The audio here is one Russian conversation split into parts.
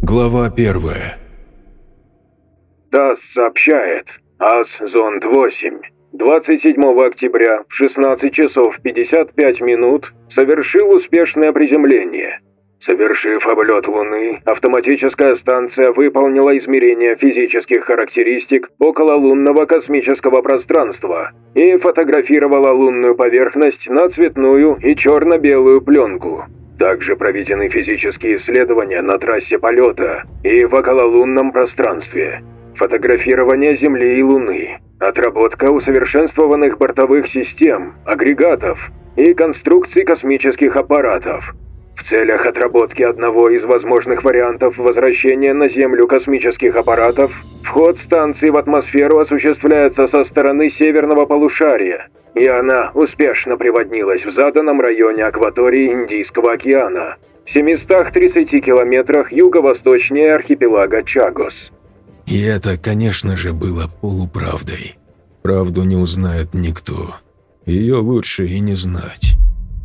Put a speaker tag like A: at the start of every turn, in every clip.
A: Глава 1.
B: ТАСС сообщает. АС-Зонд-8. 27 октября в 16 часов 55 минут совершил успешное приземление. Совершив облет Луны, автоматическая станция выполнила измерения физических характеристик окололунного космического пространства и фотографировала лунную поверхность на цветную и черно-белую пленку. Также проведены физические исследования на трассе полета и в окололунном пространстве. Фотографирование Земли и Луны, отработка усовершенствованных бортовых систем, агрегатов и конструкций космических аппаратов. В целях отработки одного из возможных вариантов возвращения на Землю космических аппаратов, вход станции в атмосферу осуществляется со стороны северного полушария, и она успешно приводнилась в заданном районе акватории Индийского океана, в 730 километрах юго-восточнее архипелага Чагос.
A: И это, конечно же, было полуправдой. Правду не узнает никто. Ее лучше и не знать.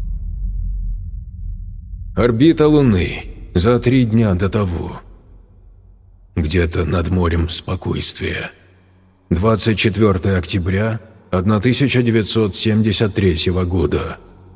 A: Орбита Луны. За 3 дня до того. Где-то над морем спокойствия. 24 октября 1973 года.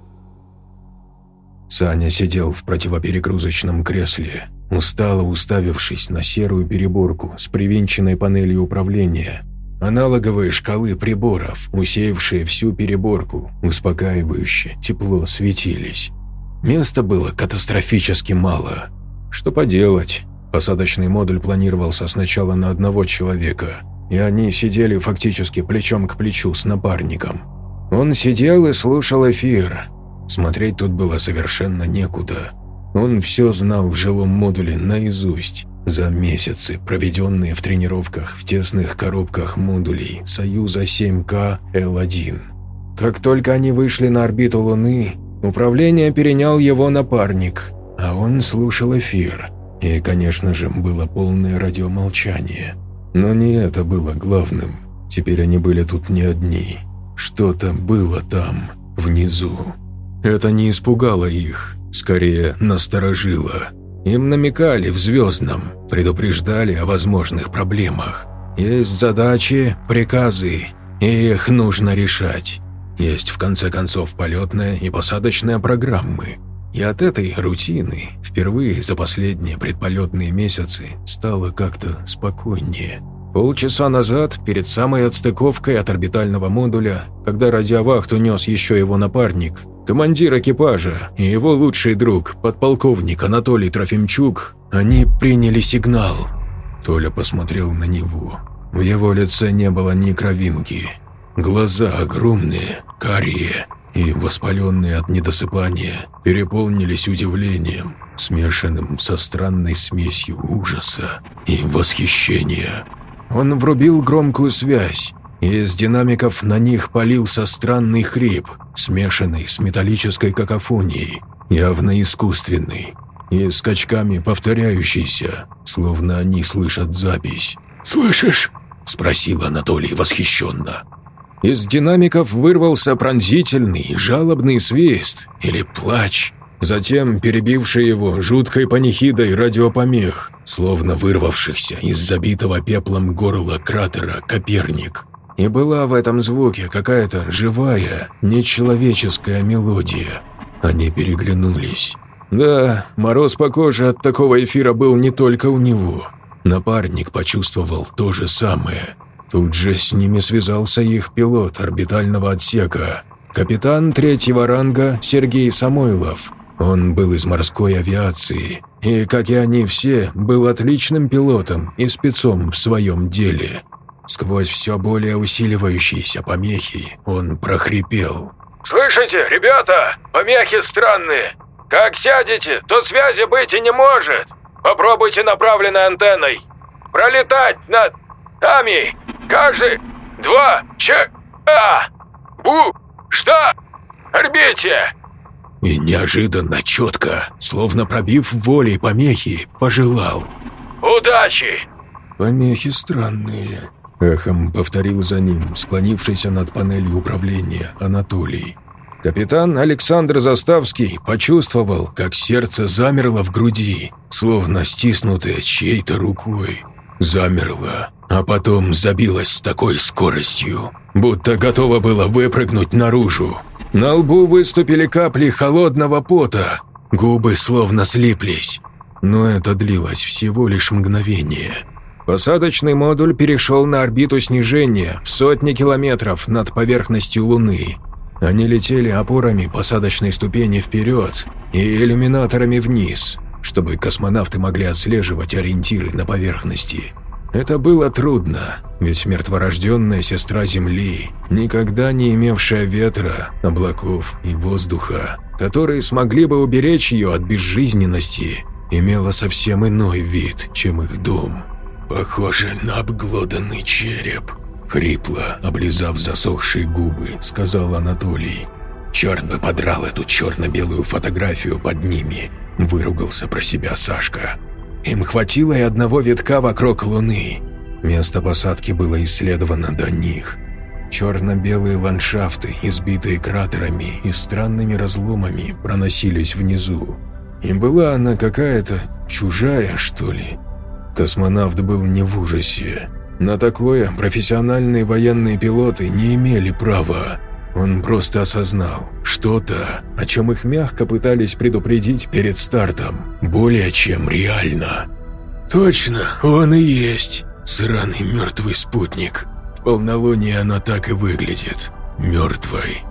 A: Саня сидел в противоперегрузочном кресле, устало уставившись на серую переборку с привинченной панелью управления. Аналоговые шкалы приборов, усеявшие всю переборку, успокаивающе, тепло светились. Места было катастрофически мало. Что поделать, посадочный модуль планировался сначала на одного человека, и они сидели фактически плечом к плечу с напарником. Он сидел и слушал эфир. Смотреть тут было совершенно некуда. Он все знал в жилом модуле наизусть за месяцы, проведенные в тренировках в тесных коробках модулей Союза 7К Л1. Как только они вышли на орбиту Луны, управление перенял его напарник, а он слушал эфир. И, конечно же, было полное радиомолчание. Но не это было главным. Теперь они были тут не одни. Что-то было там, внизу. Это не испугало их, скорее насторожило. Им намекали в звездном, предупреждали о возможных проблемах. Есть задачи, приказы, и их нужно решать. Есть, в конце концов, полетная и посадочная программы. И от этой рутины впервые за последние предполетные месяцы стало как-то спокойнее. Полчаса назад, перед самой отстыковкой от орбитального модуля, когда радиовахту нес еще его напарник, командир экипажа и его лучший друг, подполковник Анатолий Трофимчук, они приняли сигнал. Толя посмотрел на него. В его лице не было ни кровинки. Глаза огромные, карие и воспаленные от недосыпания переполнились удивлением, смешанным со странной смесью ужаса и восхищения. Он врубил громкую связь, и из динамиков на них полился странный хрип, смешанный с металлической какофонией, явно искусственный, и скачками повторяющийся, словно они слышат запись. «Слышишь?» – спросил Анатолий восхищенно. Из динамиков вырвался пронзительный, жалобный свист или плач, затем перебивший его жуткой панихидой радиопомех, словно вырвавшихся из забитого пеплом горла кратера Коперник. И была в этом звуке какая-то живая, нечеловеческая мелодия. Они переглянулись. Да, мороз по коже от такого эфира был не только у него. Напарник почувствовал то же самое. Тут же с ними связался их пилот орбитального отсека, капитан 3-го ранга Сергей Самойлов. Он был из морской авиации и, как и они все, был отличным пилотом и спецом в своем деле. Сквозь все более усиливающиеся помехи он прохрипел.
C: «Слышите, ребята, помехи странные. Как сядете, то связи быть и не может. Попробуйте направленной антенной. Пролетать над нами. Каждый 2 что? Орбите!»
A: И неожиданно четко, словно пробив волей помехи, пожелал.
C: «Удачи!»
A: «Помехи странные», – эхом повторил за ним склонившийся над панелью управления Анатолий. Капитан Александр Заставский почувствовал, как сердце замерло в груди, словно стиснутое чьей-то рукой. Замерло, а потом забилось с такой скоростью, будто готово было выпрыгнуть наружу. На лбу выступили капли холодного пота, губы словно слиплись. Но это длилось всего лишь мгновение. Посадочный модуль перешел на орбиту снижения в сотни километров над поверхностью Луны. Они летели опорами посадочной ступени вперед и иллюминаторами вниз, чтобы космонавты могли отслеживать ориентиры на поверхности. Это было трудно, ведь мертворожденная сестра Земли, никогда не имевшая ветра, облаков и воздуха, которые смогли бы уберечь ее от безжизненности, имела совсем иной вид, чем их дом. «Похоже на обглоданный череп», – хрипло, облизав засохшие губы, сказал Анатолий. «Черт бы подрал эту черно-белую фотографию под ними», – выругался про себя Сашка. Им хватило и одного витка вокруг Луны. Место посадки было исследовано до них. Черно-белые ландшафты, избитые кратерами и странными разломами, проносились внизу. И была она какая-то чужая, что ли. Космонавт был не в ужасе. На такое профессиональные военные пилоты не имели права. Он просто осознал что-то, о чем их мягко пытались предупредить перед стартом, более чем реально. «Точно, он и есть сраный мертвый спутник. В полнолуние она так и выглядит. Мертвой.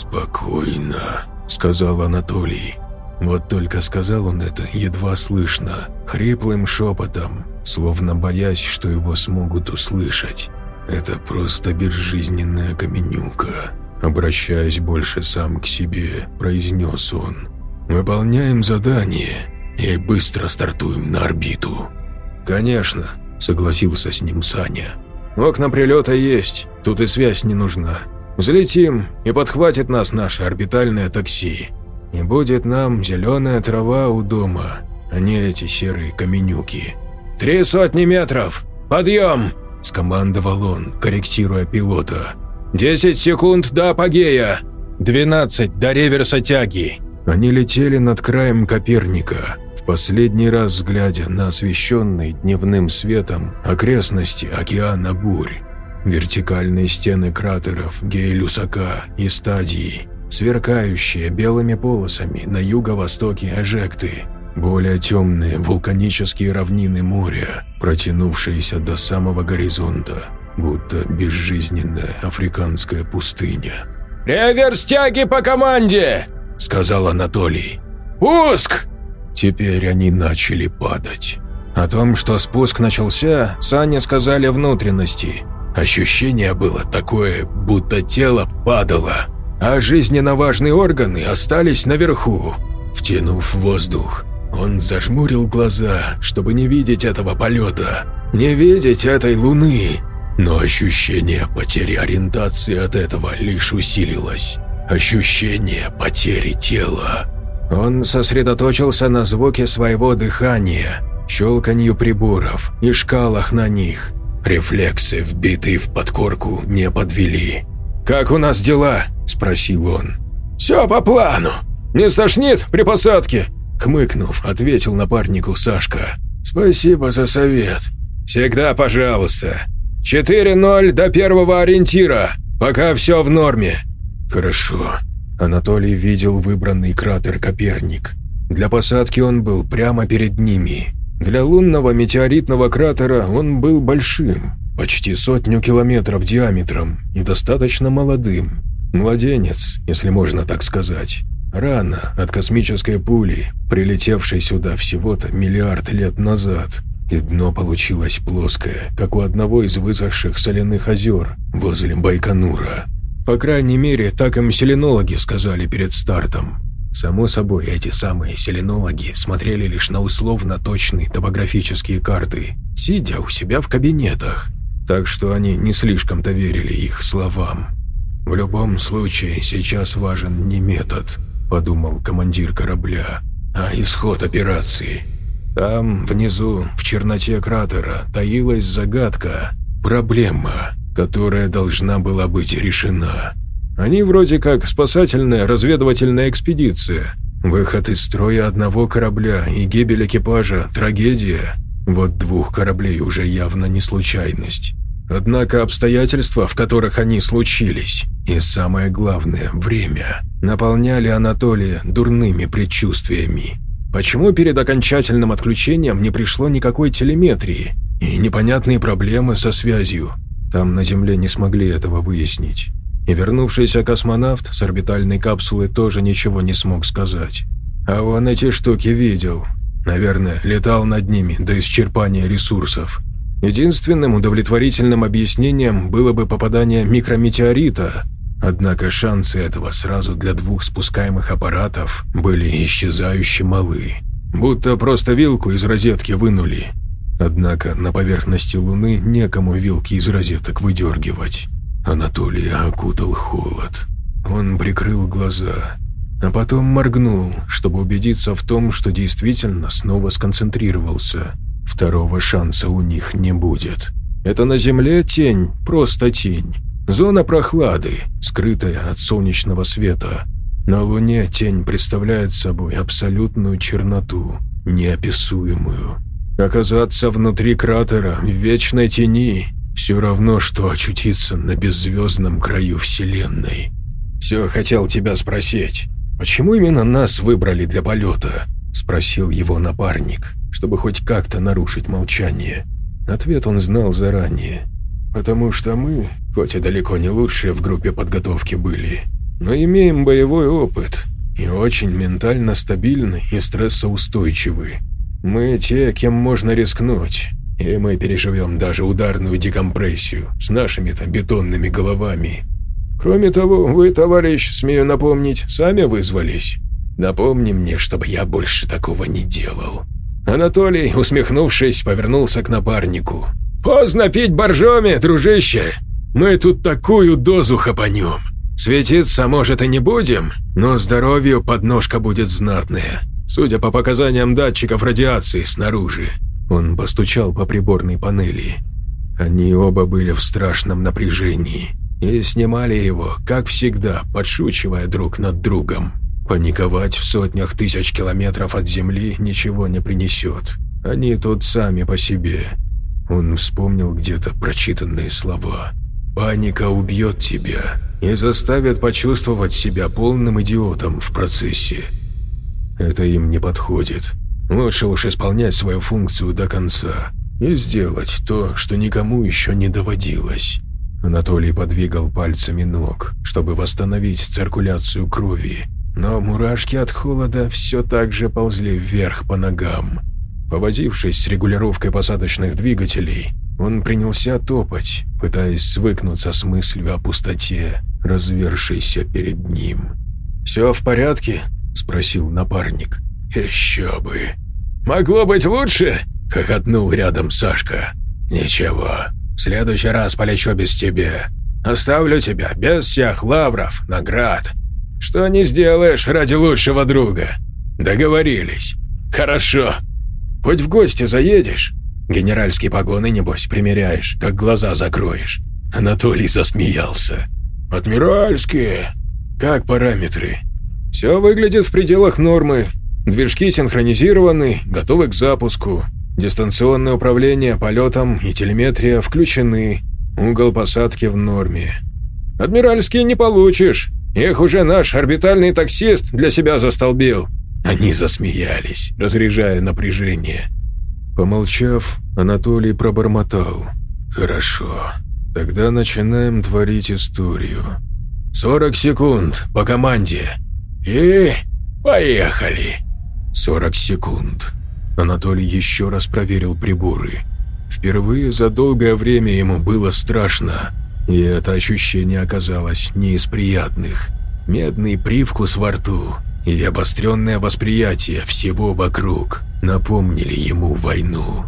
A: Спокойно», – сказал Анатолий. Вот только сказал он это едва слышно, хриплым шепотом, словно боясь, что его смогут услышать. «Это просто безжизненная каменюка», – обращаясь больше сам к себе, произнес он. «Выполняем задание и быстро стартуем на орбиту». «Конечно», – согласился с ним Саня. «Окна прилета есть, тут и связь не нужна. Взлетим, и подхватит нас наше орбитальное такси. И будет нам зеленая трава у дома, а не эти серые каменюки». 300 метров! Подъем!» – скомандовал он, корректируя пилота. 10 секунд до апогея! 12 до реверса тяги!» Они летели над краем Коперника, в последний раз глядя на освещенные дневным светом окрестности океана бурь. Вертикальные стены кратеров Гей-Люсака и Стадии, сверкающие белыми полосами на юго-востоке Эжекты, более темные вулканические равнины моря, протянувшиеся до самого горизонта, будто безжизненная африканская пустыня. «Реверс тяги по команде!» – сказал Анатолий. «Пуск!» Теперь они начали падать. О том, что спуск начался, Сане сказали внутренности. Ощущение было такое, будто тело падало, а жизненно важные органы остались наверху. Втянув воздух, он зажмурил глаза, чтобы не видеть этого полета, не видеть этой Луны. Но ощущение потери ориентации от этого лишь усилилось. Ощущение потери тела. Он сосредоточился на звуке своего дыхания, щелканью приборов и шкалах на них. Рефлексы, вбитые в подкорку, не подвели. «Как у нас дела?» – спросил он. «Все по плану. Не стошнит при посадке?» Хмыкнув, ответил напарнику Сашка. «Спасибо за совет». «Всегда пожалуйста. 4-0 до первого ориентира, пока все в норме». «Хорошо». Анатолий видел выбранный кратер Коперник. Для посадки он был прямо перед ними. Для лунного метеоритного кратера он был большим, почти 100 километров диаметром и достаточно молодым. Младенец, если можно так сказать. Рана от космической пули, прилетевшей сюда всего-то миллиард лет назад, и дно получилось плоское, как у одного из высохших соляных озер возле Байконура. По крайней мере, так им селенологи сказали перед стартом. Само собой, эти самые селенологи смотрели лишь на условно точные топографические карты, сидя у себя в кабинетах, так что они не слишком-то верили их словам. «В любом случае, сейчас важен не метод», – подумал командир корабля, – «а исход операции». Там, внизу, в черноте кратера, таилась загадка, проблема, которая должна была быть решена. Они вроде как спасательная разведывательная экспедиция. Выход из строя одного корабля и гибель экипажа – трагедия. Вот 2 кораблей уже явно не случайность. Однако обстоятельства, в которых они случились, и самое главное – время, наполняли Анатолия дурными предчувствиями. Почему перед окончательным отключением не пришло никакой телеметрии и непонятные проблемы со связью? Там на Земле не смогли этого выяснить. И вернувшийся космонавт с орбитальной капсулы тоже ничего не смог сказать. А он эти штуки видел. Наверное, летал над ними до исчерпания ресурсов. Единственным удовлетворительным объяснением было бы попадание микрометеорита. Однако шансы этого сразу для 2 спускаемых аппаратов были исчезающе малы. Будто просто вилку из розетки вынули. Однако на поверхности Луны некому вилки из розеток выдергивать. Анатолия окутал холод. Он прикрыл глаза, а потом моргнул, чтобы убедиться в том, что действительно снова сконцентрировался. Второго шанса у них не будет. Это на Земле тень, просто тень. Зона прохлады, скрытая от солнечного света. На Луне тень представляет собой абсолютную черноту, неописуемую. Оказаться внутри кратера в вечной тени – все равно, что очутиться на беззвездном краю Вселенной. «Все хотел тебя спросить, почему именно нас выбрали для полета?» – спросил его напарник, чтобы хоть как-то нарушить молчание. Ответ он знал заранее. «Потому что мы, хоть и далеко не лучшие в группе подготовки были, но имеем боевой опыт и очень ментально стабильны и стрессоустойчивы. Мы те, кем можно рискнуть, и мы переживем даже ударную декомпрессию с нашими-то бетонными головами. Кроме того, вы, товарищ, смею напомнить, сами вызвались. Напомни мне, чтобы я больше такого не делал». Анатолий, усмехнувшись, повернулся к напарнику. «Поздно пить боржоми, дружище. Мы тут такую дозу хапанем. Светиться, может, и не будем, но здоровью подножка будет знатная, судя по показаниям датчиков радиации снаружи». Он постучал по приборной панели. Они оба были в страшном напряжении и снимали его, как всегда, подшучивая друг над другом. Паниковать в сотнях тысяч километров от Земли ничего не принесет. Они тут сами по себе. Он вспомнил где-то прочитанные слова. «Паника убьет тебя и заставит почувствовать себя полным идиотом в процессе». Это им не подходит. Лучше уж исполнять свою функцию до конца и сделать то, что никому еще не доводилось. Анатолий подвигал пальцами ног, чтобы восстановить циркуляцию крови, но мурашки от холода все так же ползли вверх по ногам. Повозившись с регулировкой посадочных двигателей, он принялся топать, пытаясь свыкнуться с мыслью о пустоте, развершейся перед ним. «Все в порядке?» – спросил напарник. «Еще бы!» «Могло быть лучше?» – хохотнул рядом Сашка. «Ничего, в следующий раз полечу без тебя. Оставлю тебя без всех лавров, наград. Что не сделаешь ради лучшего друга. Договорились. Хорошо. Хоть в гости заедешь? Генеральские погоны, небось, примеряешь, как глаза закроешь». Анатолий засмеялся. «Адмиральские? Как параметры?» «Все выглядит в пределах нормы. Движки синхронизированы, готовы к запуску. Дистанционное управление полетом и телеметрия включены. Угол посадки в норме. Адмиральские не получишь. Их уже наш орбитальный таксист для себя застолбил». Они засмеялись, разряжая напряжение. Помолчав, Анатолий пробормотал. «Хорошо, тогда начинаем творить историю. 40 секунд по команде. И поехали!» 40 секунд. Анатолий еще раз проверил приборы. Впервые за долгое время ему было страшно, и это ощущение оказалось не из приятных. Медный привкус во рту и обостренное восприятие всего вокруг напомнили ему войну.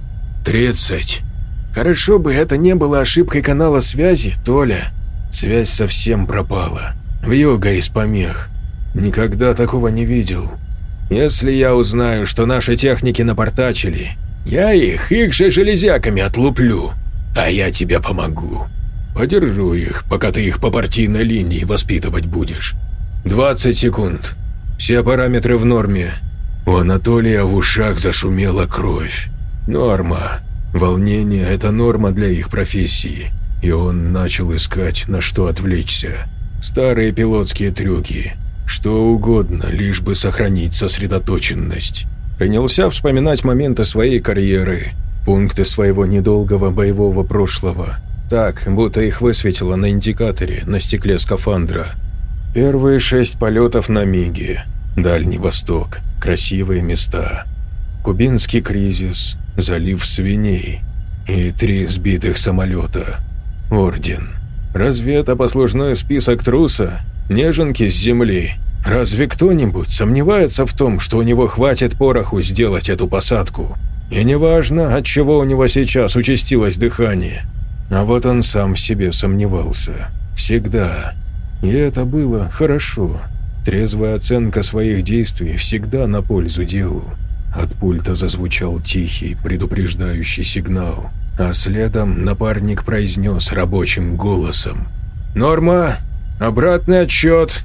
A: 30. Хорошо бы это не было ошибкой канала связи, Толя. Связь совсем пропала. Вьюга из помех. Никогда такого не видел. Если я узнаю, что наши техники напортачили, я их же железяками отлуплю. А я тебе помогу. Подержу их, пока ты их по партийной линии воспитывать будешь. 20 секунд. Все параметры в норме. У Анатолия в ушах зашумела кровь. Норма. Волнение – это норма для их профессии. И он начал искать, на что отвлечься. Старые пилотские трюки. Что угодно, лишь бы сохранить сосредоточенность. Принялся вспоминать моменты своей карьеры, пункты своего недолгого боевого прошлого. Так, будто их высветило на индикаторе на стекле скафандра. Первые 6 полетов на Миге. Дальний Восток. Красивые места. Кубинский кризис. Залив свиней. И 3 сбитых самолета. Орден. Разве это послужной список труса? Неженки с земли. Разве кто-нибудь сомневается в том, что у него хватит пороху сделать эту посадку? И неважно, от чего у него сейчас участилось дыхание. А вот он сам в себе сомневался. Всегда. И это было хорошо. Трезвая оценка своих действий всегда на пользу делу. От пульта зазвучал тихий, предупреждающий сигнал, а следом напарник произнес рабочим голосом: «Норма, обратный отсчет.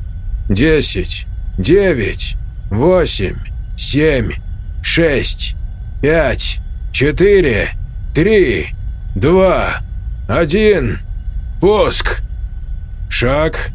A: 10, 9, 8, 7, 6, 5, 4, 3, 2, 1, пуск! Шаг,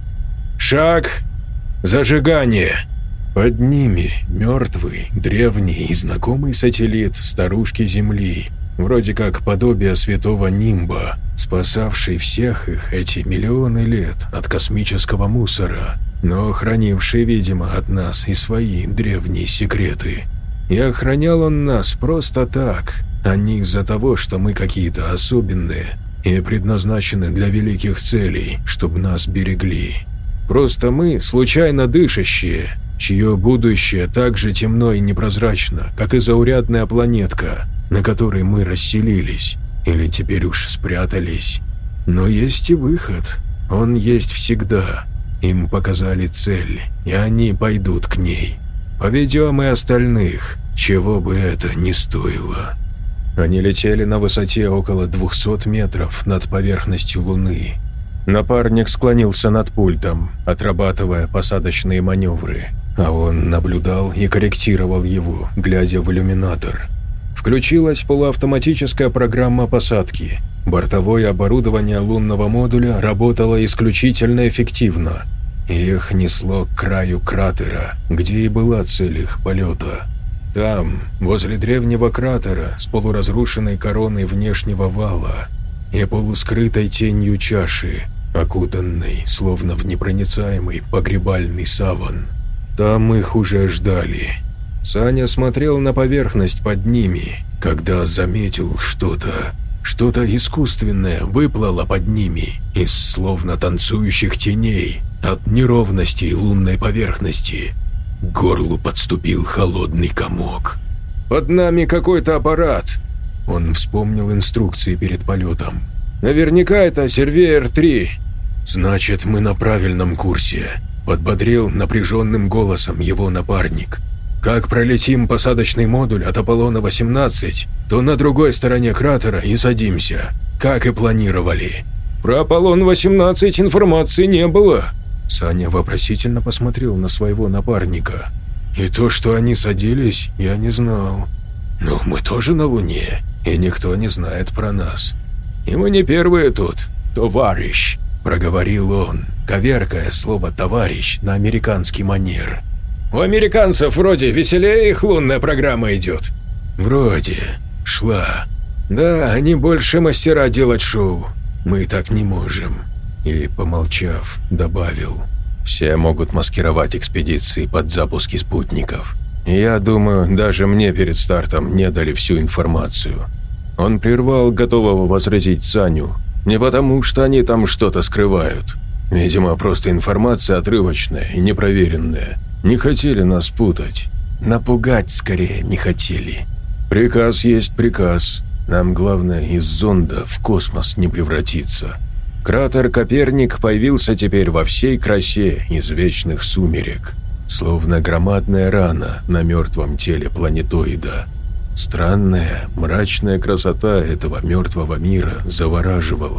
A: шаг, зажигание!» Под ними мертвый, древний и знакомый сателлит старушки Земли, вроде как подобие святого Нимба, спасавший всех их эти миллионы лет от космического мусора, но хранивший, видимо, от нас и свои древние секреты. И охранял он нас просто так, а не из-за того, что мы какие-то особенные и предназначены для великих целей, чтобы нас берегли. Просто мы случайно дышащие, чье будущее так же темно и непрозрачно, как и заурядная планетка, на которой мы расселились, или теперь уж спрятались. Но есть и выход, он есть всегда. Им показали цель, и они пойдут к ней. Поведем и остальных, чего бы это ни стоило. Они летели на высоте около 200 метров над поверхностью Луны. Напарник склонился над пультом, отрабатывая посадочные маневры, а он наблюдал и корректировал его, глядя в иллюминатор. Включилась полуавтоматическая программа посадки. Бортовое оборудование лунного модуля работало исключительно эффективно. Их несло к краю кратера, где и была цель их полета. Там, возле древнего кратера с полуразрушенной короной внешнего вала и полускрытой тенью чаши, окутанной, словно в непроницаемый погребальный саван. Там их уже ждали. Саня смотрел на поверхность под ними, когда заметил что-то искусственное выплыло под ними из словно танцующих теней от неровностей лунной поверхности. К горлу подступил холодный комок. «Под нами какой-то аппарат!» Он вспомнил инструкции перед полетом. «Наверняка это Сервеер-3. Значит, мы на правильном курсе», – подбодрил напряженным голосом его напарник. «Как пролетим посадочный модуль от Аполлона-18, то на другой стороне кратера и садимся, как и планировали». «Про Аполлон-18 информации не было». Саня вопросительно посмотрел на своего напарника. «И то, что они садились, я не знал. Но мы тоже на Луне, и никто не знает про нас. И мы не первые тут, товарищ», – проговорил он, коверкая слово «товарищ» на американский манер. «У американцев вроде веселее их лунная программа идет». «Вроде. Шла. Да, они больше мастера делать шоу. Мы так не можем». И, помолчав, добавил: «Все могут маскировать экспедиции под запуски спутников. Я думаю, даже мне перед стартом не дали всю информацию». Он прервал готового возразить Саню. Не потому, что они там что-то скрывают. Видимо, просто информация отрывочная и непроверенная. Не хотели нас путать. Напугать скорее не хотели. Приказ есть приказ. Нам главное из зонда в космос не превратиться. Кратер Коперник появился теперь во всей красе из вечных сумерек, словно громадная рана на мертвом теле планетоида. Странная, мрачная красота этого мертвого мира завораживала.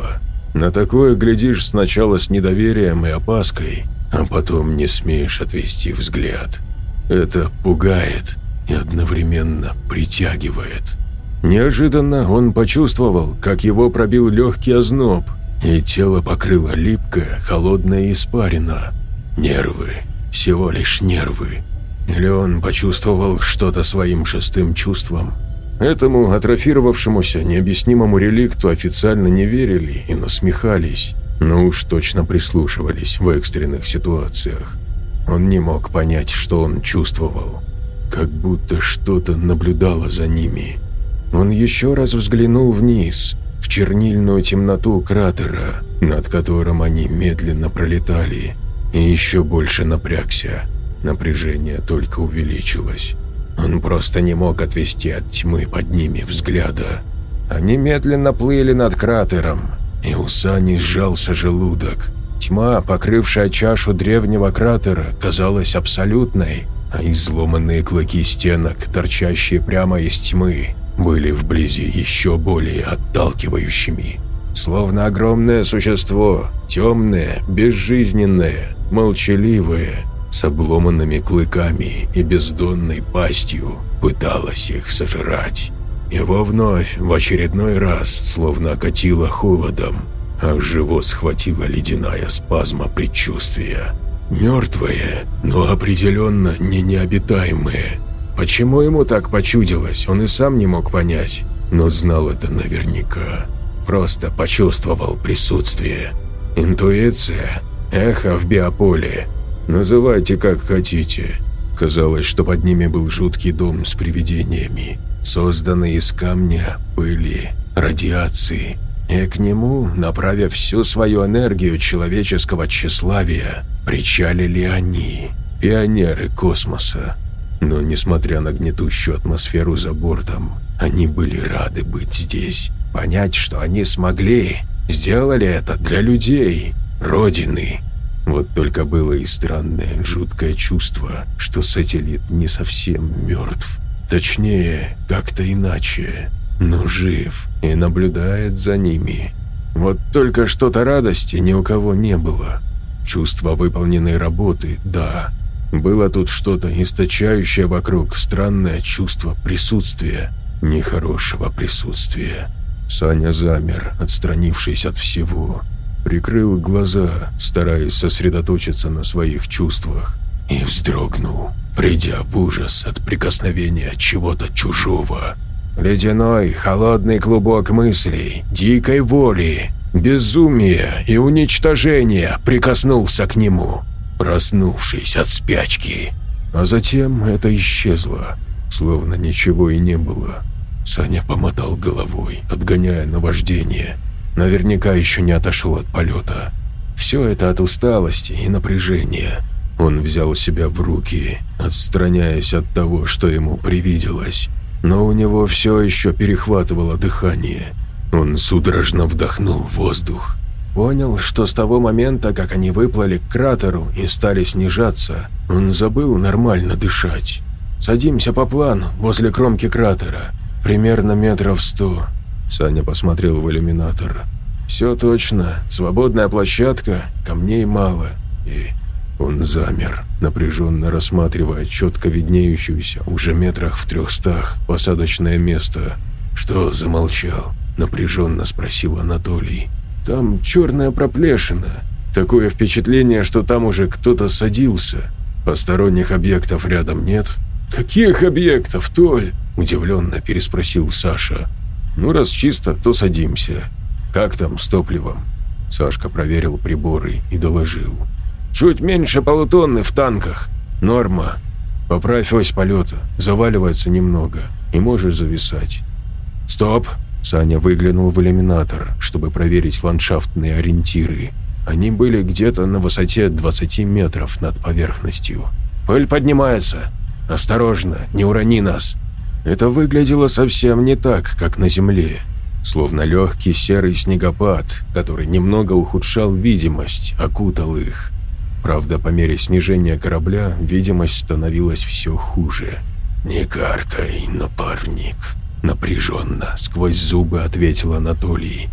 A: На такое глядишь сначала с недоверием и опаской, а потом не смеешь отвести взгляд. Это пугает и одновременно притягивает. Неожиданно он почувствовал, как его пробил легкий озноб, и тело покрыло липкая, холодная испарина. Нервы, всего лишь нервы. Или он почувствовал что-то своим шестым чувством? Этому атрофировавшемуся необъяснимому реликту официально не верили и насмехались, но уж точно прислушивались в экстренных ситуациях. Он не мог понять, что он чувствовал, как будто что-то наблюдало за ними. Он еще раз взглянул вниз, в чернильную темноту кратера, над которым они медленно пролетали, и еще больше напрягся. Напряжение только увеличилось. Он просто не мог отвести от тьмы под ними взгляда. Они медленно плыли над кратером, и у Сани сжался желудок. Тьма, покрывшая чашу древнего кратера, казалась абсолютной, а изломанные клыки стенок, торчащие прямо из тьмы, были вблизи еще более отталкивающими. Словно огромное существо, темное, безжизненное, молчаливое, с обломанными клыками и бездонной пастью, пыталось их сожрать. Его вновь, в очередной раз, словно окатило холодом, а живот схватила ледяная спазма предчувствия. Мертвое, но определенно не необитаемое. Почему ему так почудилось, он и сам не мог понять, но знал это наверняка. Просто почувствовал присутствие. Интуиция, эхо в биополе. Называйте как хотите. Казалось, что под ними был жуткий дом с привидениями, созданный из камня, пыли, радиации. И к нему, направив всю свою энергию человеческого тщеславия, причалили они, пионеры космоса. Но, несмотря на гнетущую атмосферу за бортом, они были рады быть здесь, понять, что они смогли, сделали это для людей, Родины. Вот только было и странное, жуткое чувство, что сателлит не совсем мертв. Точнее, как-то иначе, но жив и наблюдает за ними. Вот только что-то радости ни у кого не было. Чувство выполненной работы – да. Было тут что-то источающее вокруг, странное чувство присутствия, нехорошего присутствия. Саня замер, отстранившись от всего. Прикрыл глаза, стараясь сосредоточиться на своих чувствах, и вздрогнул, придя в ужас от прикосновения чего-то чужого. Ледяной, холодный клубок мыслей, дикой воли, безумия и уничтожения прикоснулся к нему, проснувшись от спячки. А затем это исчезло, словно ничего и не было. Саня помотал головой, отгоняя наваждение. Наверняка еще не отошел от полета. Все это от усталости и напряжения. Он взял себя в руки, отстраняясь от того, что ему привиделось. Но у него все еще перехватывало дыхание. Он судорожно вдохнул воздух. Понял, что с того момента, как они выплыли к кратеру и стали снижаться, он забыл нормально дышать. «Садимся по плану возле кромки кратера. Примерно метров 100. Саня посмотрел в иллюминатор. «Все точно. Свободная площадка, камней мало». И он замер, напряженно рассматривая четко виднеющуюся уже метрах в 300 посадочное место. «Что замолчал?» – напряженно спросил Анатолий. «Там черная проплешина. Такое впечатление, что там уже кто-то садился. Посторонних объектов рядом нет». «Каких объектов, Толь?» – удивленно переспросил Саша. «Ну, раз чисто, то садимся. Как там с топливом?» Сашка проверил приборы и доложил. «Чуть меньше полутонны в танках. Норма. Поправь ось полета, заваливается немного, и можешь зависать». «Стоп!» – Саня выглянул в иллюминатор, чтобы проверить ландшафтные ориентиры. Они были где-то на высоте 20 метров над поверхностью. «Пыль поднимается. Осторожно, не урони нас». Это выглядело совсем не так, как на Земле. Словно легкий серый снегопад, который немного ухудшал видимость, окутал их. Правда, по мере снижения корабля видимость становилась все хуже. «Не каркай, напарник», – напряженно, сквозь зубы ответил Анатолий.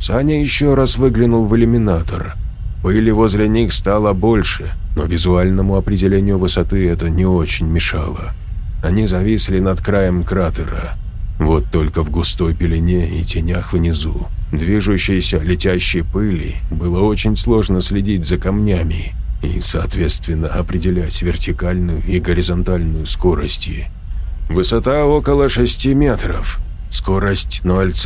A: Саня еще раз выглянул в иллюминатор. Пыли возле них стало больше, но визуальному определению высоты это не очень мешало. Они зависли над краем кратера. Вот только в густой пелене и тенях внизу, движущейся летящей пыли, было очень сложно следить за камнями и, соответственно, определять вертикальную и горизонтальную скорости. Высота около 6 метров, скорость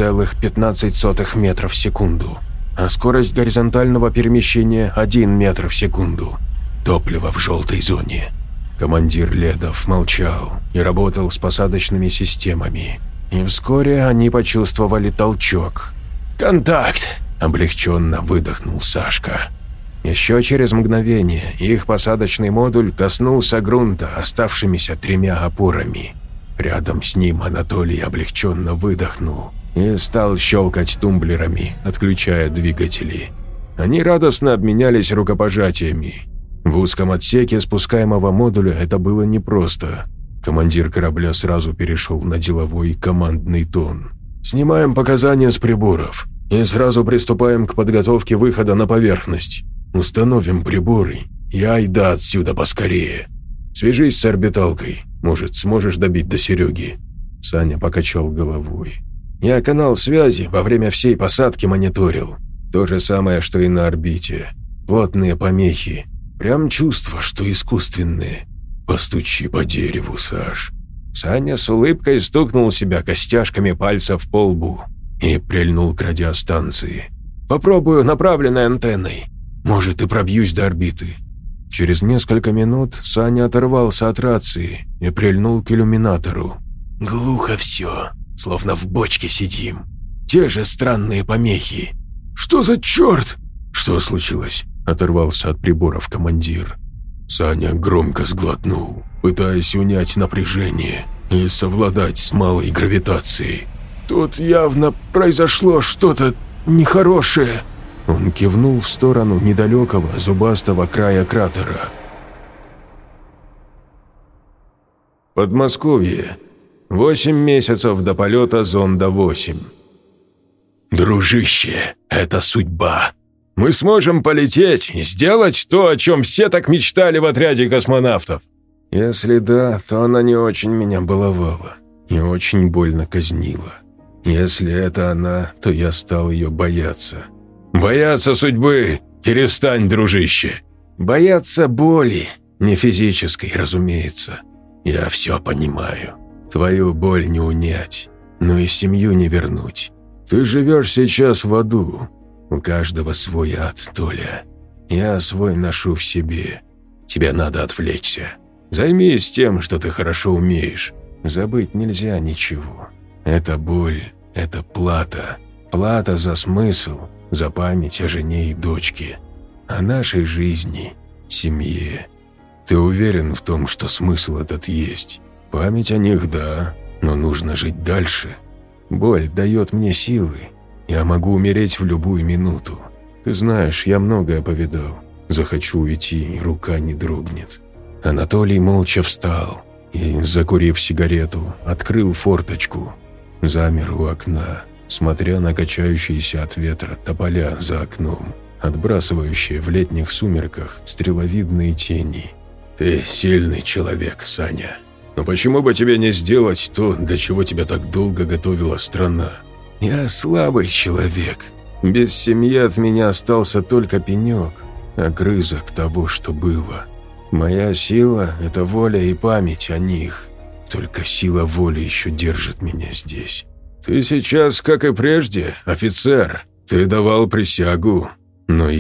A: 0,15 метров в секунду, а скорость горизонтального перемещения 1 метр в секунду. Топливо в желтой зоне. Командир Ледов молчал и работал с посадочными системами. И вскоре они почувствовали толчок. «Контакт!» – облегченно выдохнул Сашка. Еще через мгновение их посадочный модуль коснулся грунта оставшимися 3 опорами. Рядом с ним Анатолий облегченно выдохнул и стал щелкать тумблерами, отключая двигатели. Они радостно обменялись рукопожатиями. В узком отсеке спускаемого модуля это было непросто. Командир корабля сразу перешел на деловой командный тон. «Снимаем показания с приборов и сразу приступаем к подготовке выхода на поверхность. Установим приборы и айда отсюда поскорее. Свяжись с орбиталкой, может, сможешь добить до Сереги». Саня покачал головой. «Я канал связи во время всей посадки мониторил. То же самое, что и на орбите. Плотные помехи. Прям чувство, что искусственные. Постучи по дереву, Саш». Саня с улыбкой стукнул себя костяшками пальцев по лбу и прильнул к радиостанции. «Попробую направленной антенной. Может, и пробьюсь до орбиты». Через несколько минут Саня оторвался от рации и прильнул к иллюминатору. «Глухо все, словно в бочке сидим. Те же странные помехи». «Что за черт?» «Что случилось?» – оторвался от приборов командир. Саня громко сглотнул, пытаясь унять напряжение и совладать с малой гравитацией. «Тут явно произошло что-то нехорошее». Он кивнул в сторону недалекого зубастого края кратера. Подмосковье. 8 месяцев до полета зонда-8. «Дружище, это судьба. Мы сможем полететь и сделать то, о чем все так мечтали в отряде космонавтов». Если да, то она не очень меня баловала и очень больно казнила. Если это она, то я стал ее бояться. «Бояться судьбы? Перестань, дружище. Бояться боли, не физической, разумеется. Я все понимаю. Твою боль не унять, но и семью не вернуть. Ты живешь сейчас в аду. У каждого свой ад, Толя. Я свой ношу в себе. Тебе надо отвлечься. Займись тем, что ты хорошо умеешь. Забыть нельзя ничего. Это боль, это плата. Плата за смысл, за память о жене и дочке. О нашей жизни, семье. Ты уверен в том, что смысл этот есть? Память о них, да, но нужно жить дальше. Боль дает мне силы. Я могу умереть в любую минуту. Ты знаешь, я многое повидал. Захочу уйти, и рука не дрогнет». Анатолий молча встал и, закурив сигарету, открыл форточку. Замер у окна, смотря на качающиеся от ветра тополя за окном, отбрасывающие в летних сумерках стреловидные тени. «Ты сильный человек, Саня. Но почему бы тебе не сделать то, для чего тебя так долго готовила страна? Я слабый человек. Без семьи от меня остался только пенек, огрызок того, что было. Моя сила – это воля и память о них. Только сила воли еще держит меня здесь. Ты сейчас, как и прежде, офицер. Ты давал присягу. Но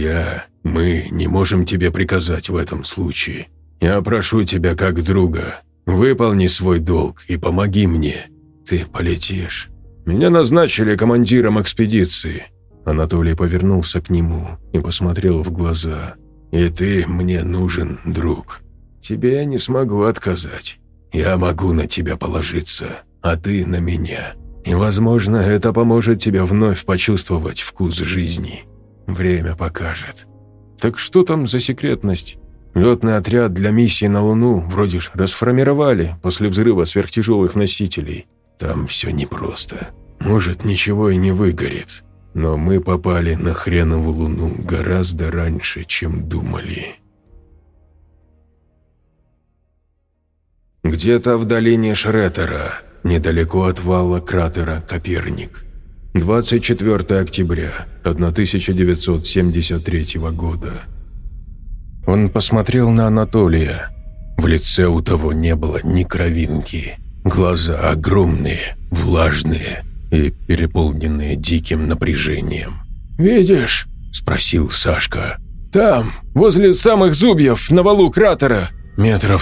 A: мы не можем тебе приказать в этом случае. Я прошу тебя как друга. Выполни свой долг и помоги мне. Ты полетишь. Меня назначили командиром экспедиции». Анатолий повернулся к нему и посмотрел в глаза. «И ты мне нужен, друг. Тебе я не смогу отказать. Я могу на тебя положиться, а ты на меня. И, возможно, это поможет тебе вновь почувствовать вкус жизни. Время покажет». «Так что там за секретность? Летный отряд для миссии на Луну вроде ж расформировали после взрыва сверхтяжелых носителей. Там все непросто. Может, ничего и не выгорит. но мы попали на хренову Луну гораздо раньше, чем думали. Где-то в долине Шреттера, недалеко от вала кратера Коперник. 24 октября 1973 года. Он посмотрел на Анатолия. В лице у того не было ни кровинки. Глаза огромные, влажные и переполненные диким напряжением. «Видишь?» – спросил Сашка. «Там, возле самых зубьев, на валу кратера, метров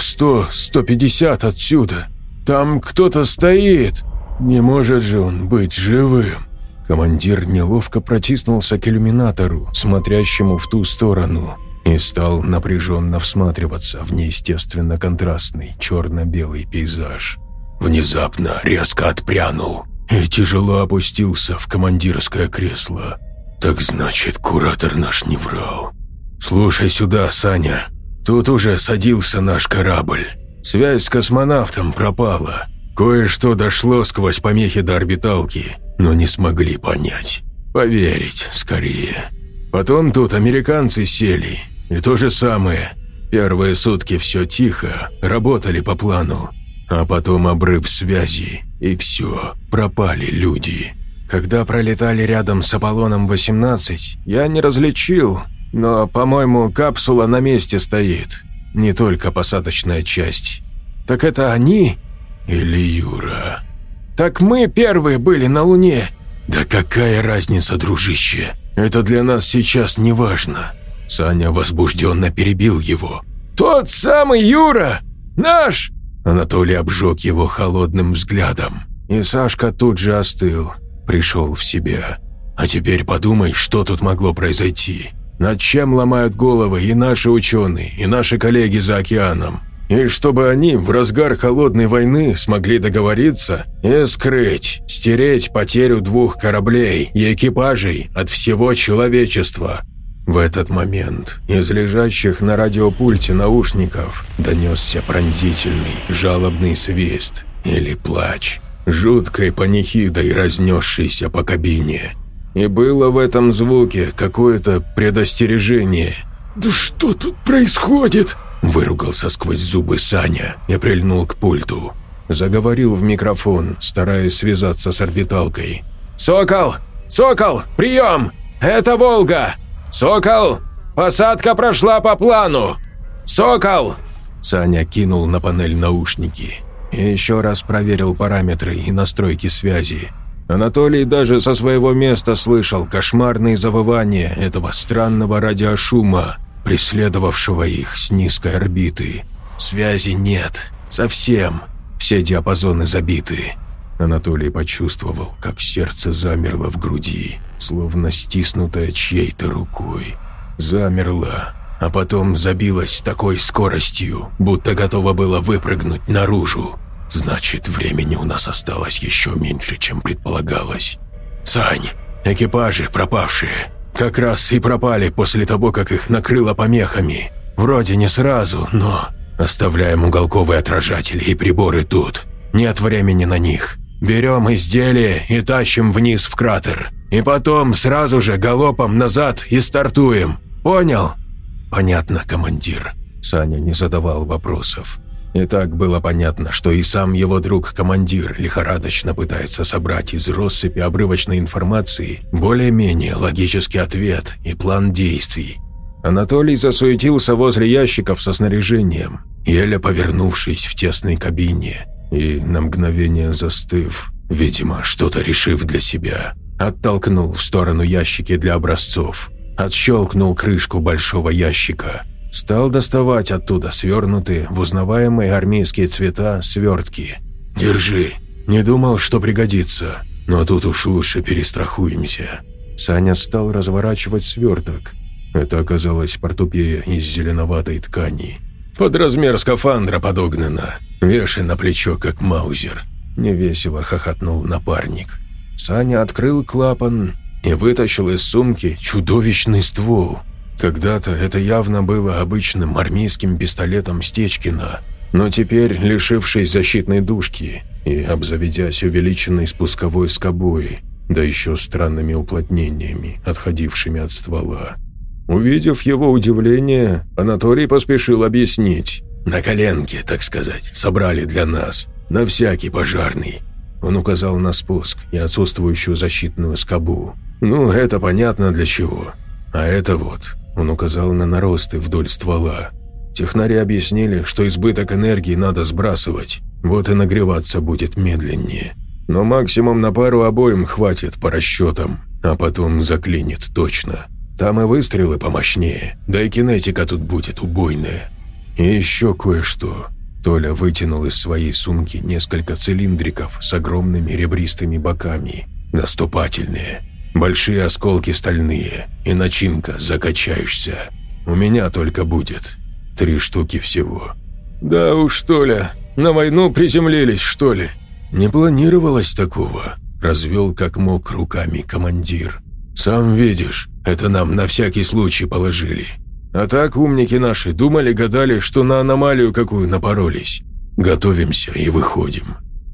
A: 100-150 отсюда. Там кто-то стоит. Не может же он быть живым». Командир неловко протиснулся к иллюминатору, смотрящему в ту сторону, и стал напряженно всматриваться в неестественно контрастный черно-белый пейзаж. Внезапно резко отпрянул и тяжело опустился в командирское кресло. «Так значит, куратор наш не врал. Слушай сюда, Саня, тут уже садился наш корабль. Связь с космонавтом пропала. Кое-что дошло сквозь помехи до орбиталки, но не смогли понять. Поверить, скорее. Потом тут американцы сели, и то же самое. Первые сутки все тихо, работали по плану. А потом обрыв связи, и все, пропали люди. Когда пролетали рядом с Аполлоном-18, я не различил, но, по-моему, капсула на месте стоит. Не только посадочная часть. Так это они? Или Юра? Так мы первые были на Луне. Да какая разница, дружище? Это для нас сейчас не важно. Саня возбужденно перебил его. Тот самый Юра! Наш! Анатолий обжег его холодным взглядом. И Сашка тут же остыл, пришел в себя. А теперь подумай, что тут могло произойти. Над чем ломают головы и наши ученые, и наши коллеги за океаном. И чтобы они в разгар холодной войны смогли договориться и скрыть, стереть потерю 2 кораблей и экипажей от всего человечества. В этот момент из лежащих на радиопульте наушников донесся пронзительный, жалобный свист или плач, жуткой панихидой разнесшийся по кабине. И было в этом звуке какое-то предостережение. «Да что тут происходит?» – выругался сквозь зубы Саня и прильнул к пульту. Заговорил в микрофон, стараясь связаться с орбиталкой. «Сокол! Сокол! Прием! Это Волга! Сокол! Посадка прошла по плану! Сокол!» Саня кинул на панель наушники и еще раз проверил параметры и настройки связи. Анатолий даже со своего места слышал кошмарные завывания этого странного радиошума, преследовавшего их с низкой орбиты. Связи нет. Совсем. Все диапазоны забиты. Анатолий почувствовал, как сердце замерло в груди, словно стиснутое чьей-то рукой. Замерло, а потом забилось с такой скоростью, будто готово было выпрыгнуть наружу. Значит, времени у нас осталось еще меньше, чем предполагалось. «Сань, экипажи пропавшие. Как раз и пропали после того, как их накрыло помехами. Вроде не сразу, но оставляем уголковые отражатели и приборы тут. Нет времени на них. Берем изделие и тащим вниз в кратер. И потом сразу же галопом назад и стартуем. Понял?» «Понятно, командир». Саня не задавал вопросов. И так было понятно, что и сам его друг-командир лихорадочно пытается собрать из россыпи обрывочной информации более-менее логический ответ и план действий. Анатолий засуетился возле ящиков со снаряжением, еле повернувшись в тесной кабине, и на мгновение застыв, видимо, что-то решив для себя, оттолкнул в сторону ящики для образцов, отщелкнул крышку большого ящика. Стал доставать оттуда свернутые в узнаваемые армейские цвета свертки. «Держи. Не думал, что пригодится, но тут уж лучше перестрахуемся». Саня стал разворачивать сверток. Это оказалась портупея из зеленоватой ткани. Под размер скафандра подогнана, вешай на плечо, как маузер. Невесело хохотнул напарник. Саня открыл клапан и вытащил из сумки чудовищный ствол. Когда-то это явно было обычным армейским пистолетом Стечкина, но теперь, лишившись защитной дужки и обзаведясь увеличенной спусковой скобой, да еще странными уплотнениями, отходившими от ствола. Увидев его удивление, Анатолий поспешил объяснить. «На коленке, так сказать, собрали для нас, на всякий пожарный». Он указал на спуск и отсутствующую защитную скобу. «Ну, это понятно для чего. А это вот», он указал на наросты вдоль ствола. «Технари объяснили, что избыток энергии надо сбрасывать, вот и нагреваться будет медленнее. Но максимум на пару обоим хватит по расчетам, а потом заклинит точно. Там и выстрелы помощнее, да и кинетика тут будет убойная. И еще кое-что». Толя вытянул из своей сумки несколько цилиндриков с огромными ребристыми боками. Наступательные. Большие осколки стальные, и начинка закачаешься. У меня только будет 3 штуки всего. «Да уж, Толя, на войну приземлились, что ли?» «Не планировалось такого», – развел как мог руками командир. «Сам видишь, это нам на всякий случай положили. А так умники наши думали-гадали, что на аномалию какую напоролись. Готовимся и выходим».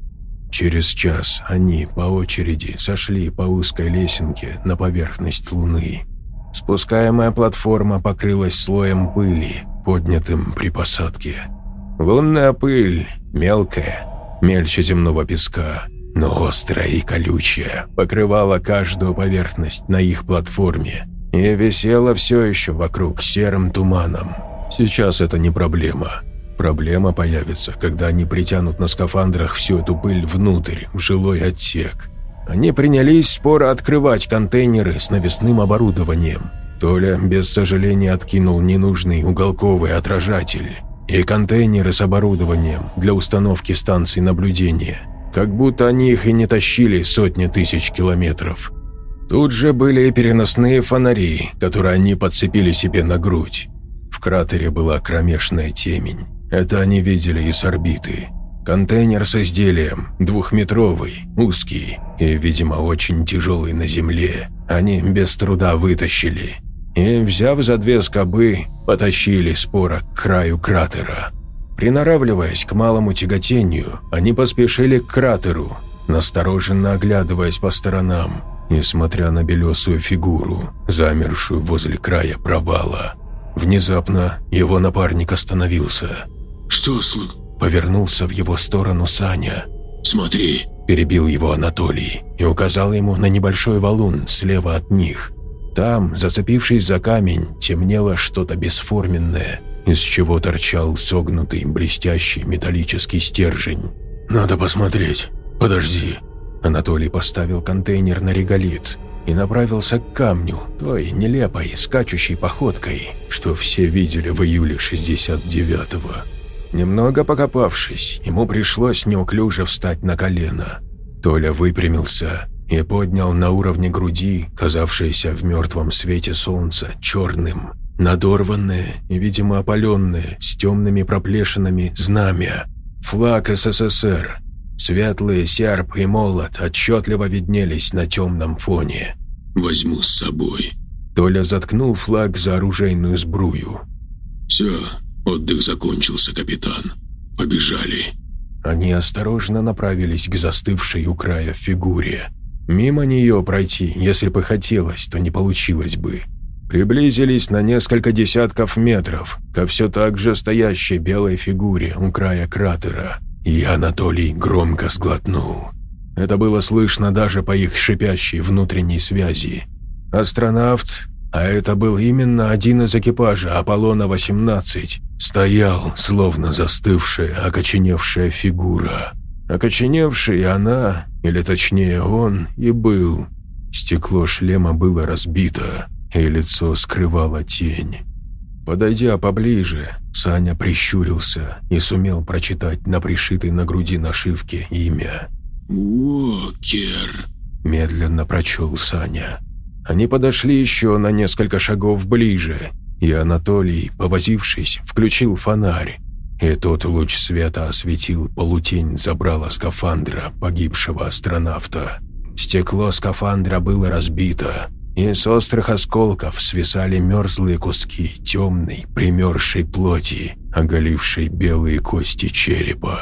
A: Через час они по очереди сошли по узкой лесенке на поверхность Луны. Спускаемая платформа покрылась слоем пыли, поднятым при посадке. Лунная пыль, мелкая, мельче земного песка, но острая и колючая, покрывала каждую поверхность на их платформе и висела все еще вокруг серым туманом. Сейчас это не проблема. Проблема появится, когда они притянут на скафандрах всю эту пыль внутрь, в жилой отсек. Они принялись споро открывать контейнеры с навесным оборудованием. Толя без сожаления откинул ненужный уголковый отражатель и контейнеры с оборудованием для установки станций наблюдения, как будто они их и не тащили сотни тысяч километров. Тут же были и переносные фонари, которые они подцепили себе на грудь. В кратере была кромешная темень. Это они видели и с орбиты. Контейнер с изделием, 2-метровый, узкий и, видимо, очень тяжелый на земле, они без труда вытащили. И, взяв за 2 скобы, потащили споро к краю кратера. Приноравливаясь к малому тяготению, они поспешили к кратеру, настороженно оглядываясь по сторонам и смотря на белесую фигуру, замершую возле края провала. Внезапно его напарник остановился.
D: «Что,
A: Повернулся в его сторону Саня.
D: «Смотри!»
A: – перебил его Анатолий и указал ему на небольшой валун слева от них. Там, зацепившись за камень, темнело что-то бесформенное, из чего торчал согнутый блестящий металлический стержень.
D: «Надо посмотреть. Подожди!»
A: Анатолий поставил контейнер на реголит и направился к камню, той нелепой, скачущей походкой, что все видели в июле 69-го. Немного покопавшись, ему пришлось неуклюже встать на колено. Толя выпрямился и поднял на уровне груди, казавшееся в мертвом свете солнца черным, надорванное и, видимо, опаленное, с темными проплешинами знамя. Флаг СССР. Светлые серп и молот отчетливо виднелись на темном фоне.
D: «Возьму с собой».
A: Толя заткнул флаг за оружейную сбрую.
D: «Все, отдых закончился, капитан. Побежали».
A: Они осторожно направились к застывшей у края фигуре. Мимо нее пройти, если бы хотелось, то не получилось бы. Приблизились на несколько десятков метров ко все так же стоящей белой фигуре у края кратера. И Анатолий громко сглотнул. Это было слышно даже по их шипящей внутренней связи. Астронавт, а это был именно один из экипажа Аполлона-18, стоял, словно застывшая, окоченевшая фигура. Окоченевшей она, или точнее он, и был. Стекло шлема было разбито, и лицо скрывала тень. Подойдя поближе, Саня прищурился и сумел прочитать на пришитой на груди нашивке имя.
D: «Уокер»,
A: – медленно прочел Саня. Они подошли еще на несколько шагов ближе, и Анатолий, повозившись, включил фонарь. И тот луч света осветил полутень забрала скафандра погибшего астронавта. Стекло скафандра было разбито, и с острых осколков свисали мерзлые куски темной, примерзшей плоти, оголившей белые кости черепа.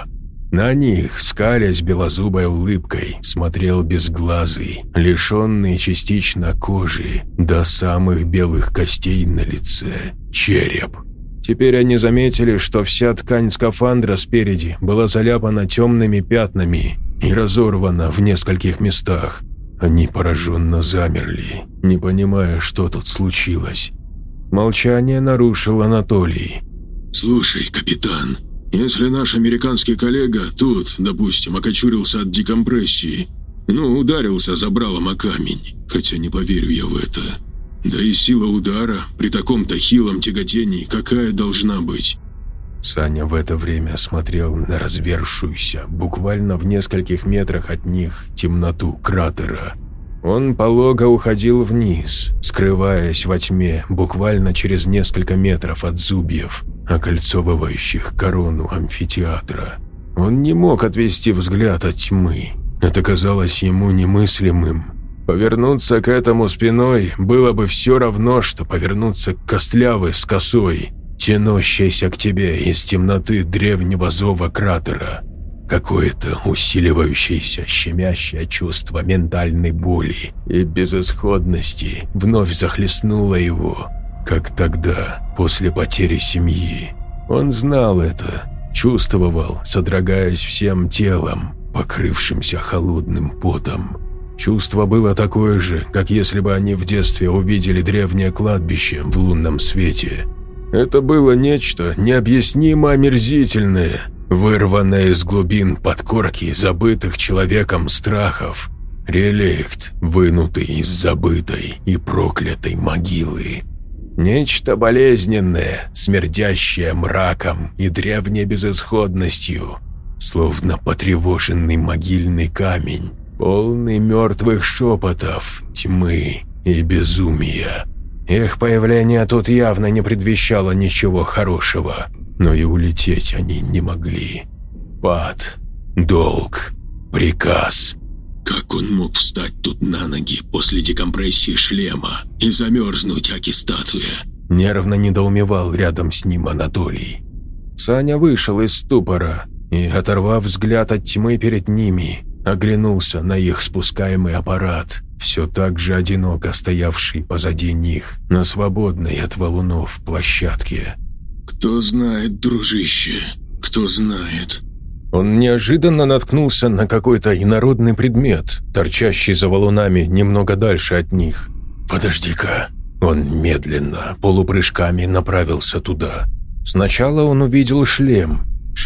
A: На них, скалясь белозубой улыбкой, смотрел безглазый, лишенный частично кожи до самых белых костей на лице череп. Теперь они заметили, что вся ткань скафандра спереди была заляпана темными пятнами и разорвана в нескольких местах. Они пораженно замерли, не понимая, что тут случилось. Молчание нарушил Анатолий.
D: «Слушай, капитан, если наш американский коллега тут, допустим, окочурился от декомпрессии, ударился забралом о камень, хотя не поверю я в это. Да и сила удара при таком-то хилом тяготении какая должна быть?»
A: Саня в это время смотрел на разверзшуюся, буквально в нескольких метрах от них, темноту кратера. Он полого уходил вниз, скрываясь во тьме буквально через несколько метров от зубьев, окольцовывающих корону амфитеатра. Он не мог отвести взгляд от тьмы. Это казалось ему немыслимым. Повернуться к этому спиной было бы все равно, что повернуться к костлявой с косой, тянущейся к тебе из темноты древнего зова кратера. Какое-то усиливающееся, щемящее чувство ментальной боли и безысходности вновь захлестнуло его, как тогда, после потери семьи. Он знал это, чувствовал, содрогаясь всем телом, покрывшимся холодным потом. Чувство было такое же, как если бы они в детстве увидели древнее кладбище в лунном свете. Это было нечто необъяснимо омерзительное, вырванное из глубин подкорки забытых человеком страхов. Реликт, вынутый из забытой и проклятой могилы. Нечто болезненное, смердящее мраком и древней безысходностью, словно потревоженный могильный камень, полный мертвых шепотов, тьмы и безумия. Их появление тут явно не предвещало ничего хорошего, но и улететь они не могли. Пад, долг, приказ.
D: Как он мог встать тут на ноги после декомпрессии шлема и замерзнуть, аки статуя?
A: Нервно недоумевал рядом с ним Анатолий. Саня вышел из ступора и, оторвав взгляд от тьмы перед ними, оглянулся на их спускаемый аппарат, все так же одиноко стоявший позади них на свободной от валунов площадке.
D: «Кто знает, дружище, кто знает».
A: Он неожиданно наткнулся на какой-то инородный предмет, торчащий за валунами немного дальше от них. «Подожди-ка». Он медленно, полупрыжками направился туда. Сначала он увидел шлем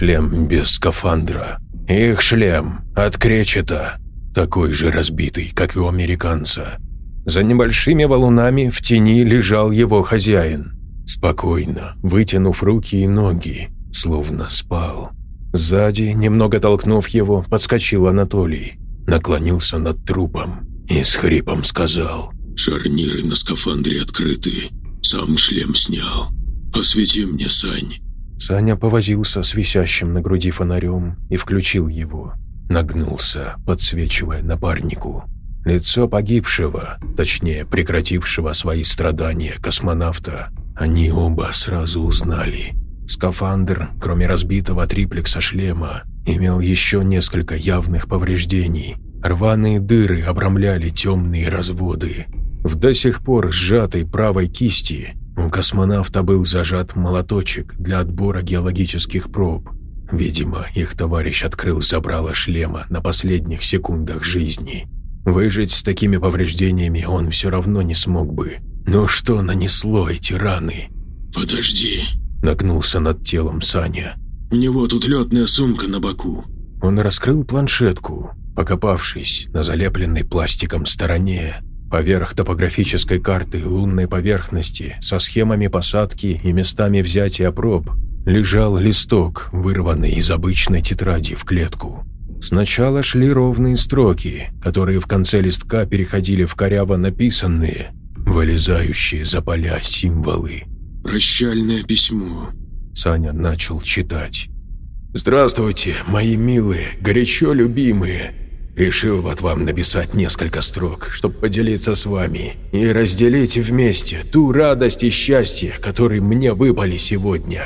A: без скафандра. Их шлем от Кречета, такой же разбитый, как и у американца. За небольшими валунами в тени лежал его хозяин, спокойно, вытянув руки и ноги, словно спал. Сзади, немного толкнув его, подскочил Анатолий, наклонился над трупом и с хрипом сказал:
D: «Шарниры на скафандре открыты, сам шлем снял. Освети мне, Сань».
A: Саня повозился с висящим на груди фонарем и включил его. Нагнулся, подсвечивая напарнику. Лицо погибшего, точнее прекратившего свои страдания космонавта, они оба сразу узнали. Скафандр, кроме разбитого триплекса шлема, имел еще несколько явных повреждений. Рваные дыры обрамляли темные разводы. В до сих пор сжатой правой кисти у космонавта был зажат молоточек для отбора геологических проб. Видимо, их товарищ открыл забрало шлема на последних секундах жизни. Выжить с такими повреждениями он все равно не смог бы. Но что нанесло эти раны?
D: «Подожди», —
A: нагнулся над телом Саня.
D: «У него тут летная сумка на боку».
A: Он раскрыл планшетку, покопавшись на залепленной пластиком стороне. Поверх топографической карты лунной поверхности со схемами посадки и местами взятия проб лежал листок, вырванный из обычной тетради в клетку. Сначала шли ровные строки, которые в конце листка переходили в коряво написанные, вылезающие за поля символы.
D: «Прощальное письмо».
A: Саня начал читать. «Здравствуйте, мои милые, горячо любимые. Решил вот вам написать несколько строк, чтобы поделиться с вами и разделить вместе ту радость и счастье, которые мне выпали сегодня.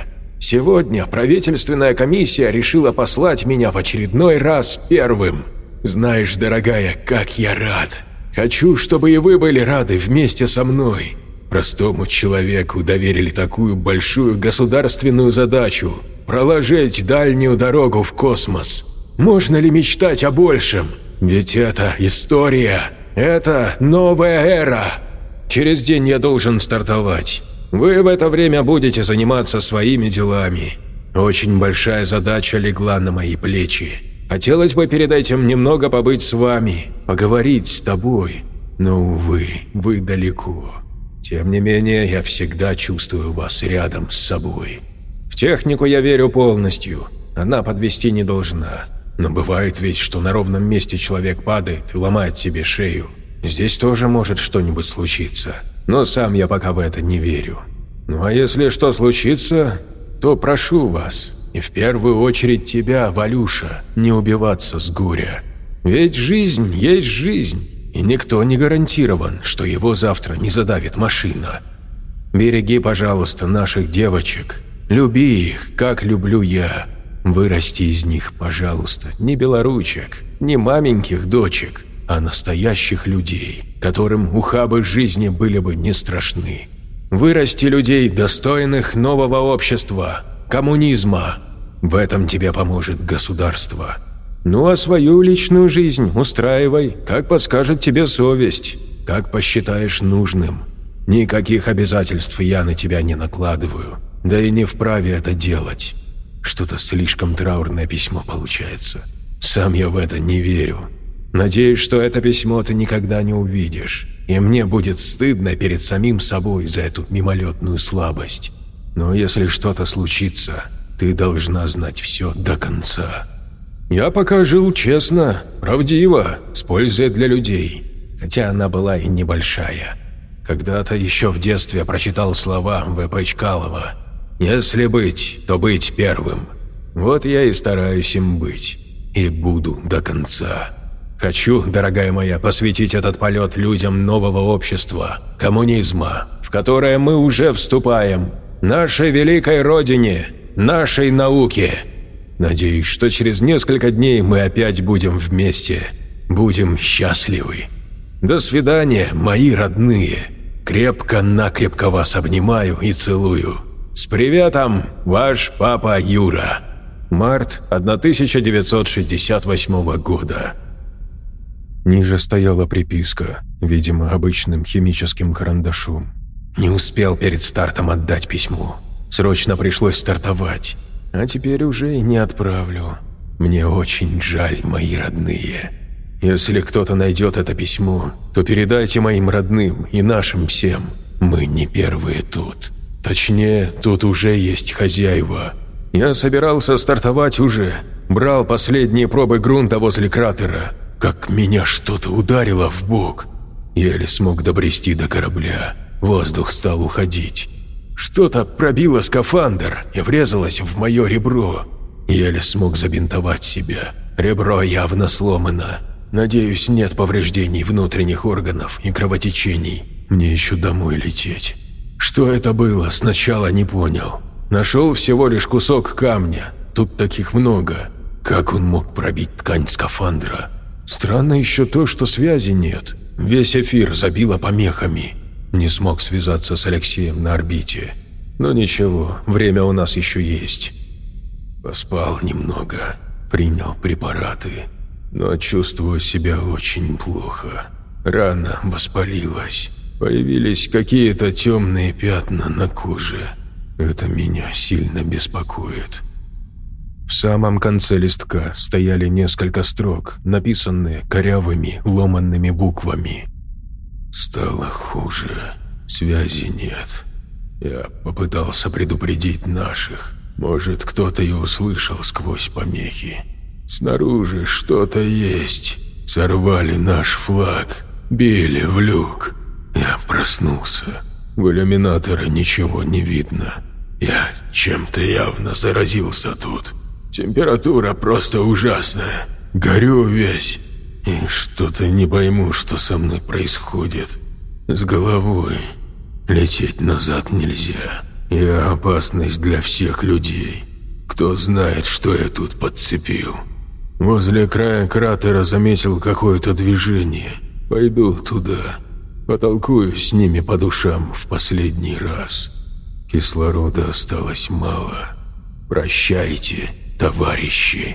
A: Сегодня правительственная комиссия решила послать меня в очередной раз первым. Знаешь, дорогая, как я рад. Хочу, чтобы и вы были рады вместе со мной. Простому человеку доверили такую большую государственную задачу – проложить дальнюю дорогу в космос. Можно ли мечтать о большем? Ведь это история, это новая эра. Через день я должен стартовать. Вы в это время будете заниматься своими делами. Очень большая задача легла на мои плечи. Хотелось бы перед этим немного побыть с вами, поговорить с тобой, но, увы, вы далеко. Тем не менее, я всегда чувствую вас рядом с собой. В технику я верю полностью, она подвести не должна. Но бывает ведь, что на ровном месте человек падает и ломает себе шею. Здесь тоже может что-нибудь случиться, но сам я пока в это не верю. Ну а если что случится, то прошу вас, и в первую очередь тебя, Валюша, не убиваться с горя. Ведь жизнь есть жизнь. И никто не гарантирован, что его завтра не задавит машина. Береги, пожалуйста, наших девочек. Люби их, как люблю я. Вырасти из них, пожалуйста, не белоручек, не маменьких дочек, а настоящих людей, которым ухабы жизни были бы не страшны. Вырасти людей, достойных нового общества, коммунизма. В этом тебе поможет государство. Ну а свою личную жизнь устраивай, как подскажет тебе совесть, как посчитаешь нужным. Никаких обязательств я на тебя не накладываю, да и не вправе это делать. Что-то слишком траурное письмо получается. Сам я в это не верю. Надеюсь, что это письмо ты никогда не увидишь, и мне будет стыдно перед самим собой за эту мимолетную слабость. Но если что-то случится, ты должна знать все до конца. Я пока жил честно, правдиво, с пользой для людей, хотя она была и небольшая. Когда-то еще в детстве прочитал слова В.П. Чкалова: «Если быть, то быть первым». Вот я и стараюсь им быть, и буду до конца. Хочу, дорогая моя, посвятить этот полет людям нового общества, коммунизма, в которое мы уже вступаем, нашей великой родине, нашей науке. Надеюсь, что через несколько дней мы опять будем вместе, будем счастливы. До свидания, мои родные. Крепко-накрепко вас обнимаю и целую. С приветом, ваш папа Юра. Март 1968 года. Ниже стояла приписка, видимо, обычным химическим карандашом. Не успел перед стартом отдать письмо. Срочно пришлось стартовать. А теперь уже и не отправлю. Мне очень жаль, мои родные. Если кто-то найдет это письмо, то передайте моим родным и нашим всем. Мы не первые тут. Точнее, тут уже есть хозяева. Я собирался стартовать уже. Брал последние пробы грунта возле кратера, как меня что-то ударило в бок. Еле смог добрести до корабля. Воздух стал уходить. Что-то пробило скафандр и врезалось в мое ребро. Еле смог забинтовать себя. Ребро явно сломано. Надеюсь, нет повреждений внутренних органов и кровотечений. Мне еще домой лететь. Что это было, сначала не понял. Нашел всего лишь кусок камня. Тут таких много. Как он мог пробить ткань скафандра? Странно еще то, что связи нет. Весь эфир забило помехами. Не смог связаться с Алексеем на орбите. Но ничего, время у нас еще есть. Поспал немного, принял препараты, но чувствую себя очень плохо. Рана воспалилась, появились какие-то темные пятна на коже. Это меня сильно беспокоит. В самом конце листка стояли несколько строк, написанные корявыми, ломанными буквами. Стало хуже. Связи нет. Я попытался предупредить наших. Может, кто-то и услышал сквозь помехи. Снаружи что-то есть. Сорвали наш флаг. Били в люк. Я проснулся. В иллюминаторе ничего не видно. Я чем-то явно заразился тут. Температура просто ужасная. Горю весь. И что-то не пойму, что со мной происходит. С головой. Лететь назад нельзя. Я опасность для всех людей. Кто знает, что я тут подцепил. Возле края кратера заметил какое-то движение. Пойду туда. Потолкую с ними по душам в последний раз. Кислорода осталось мало. Прощайте, товарищи.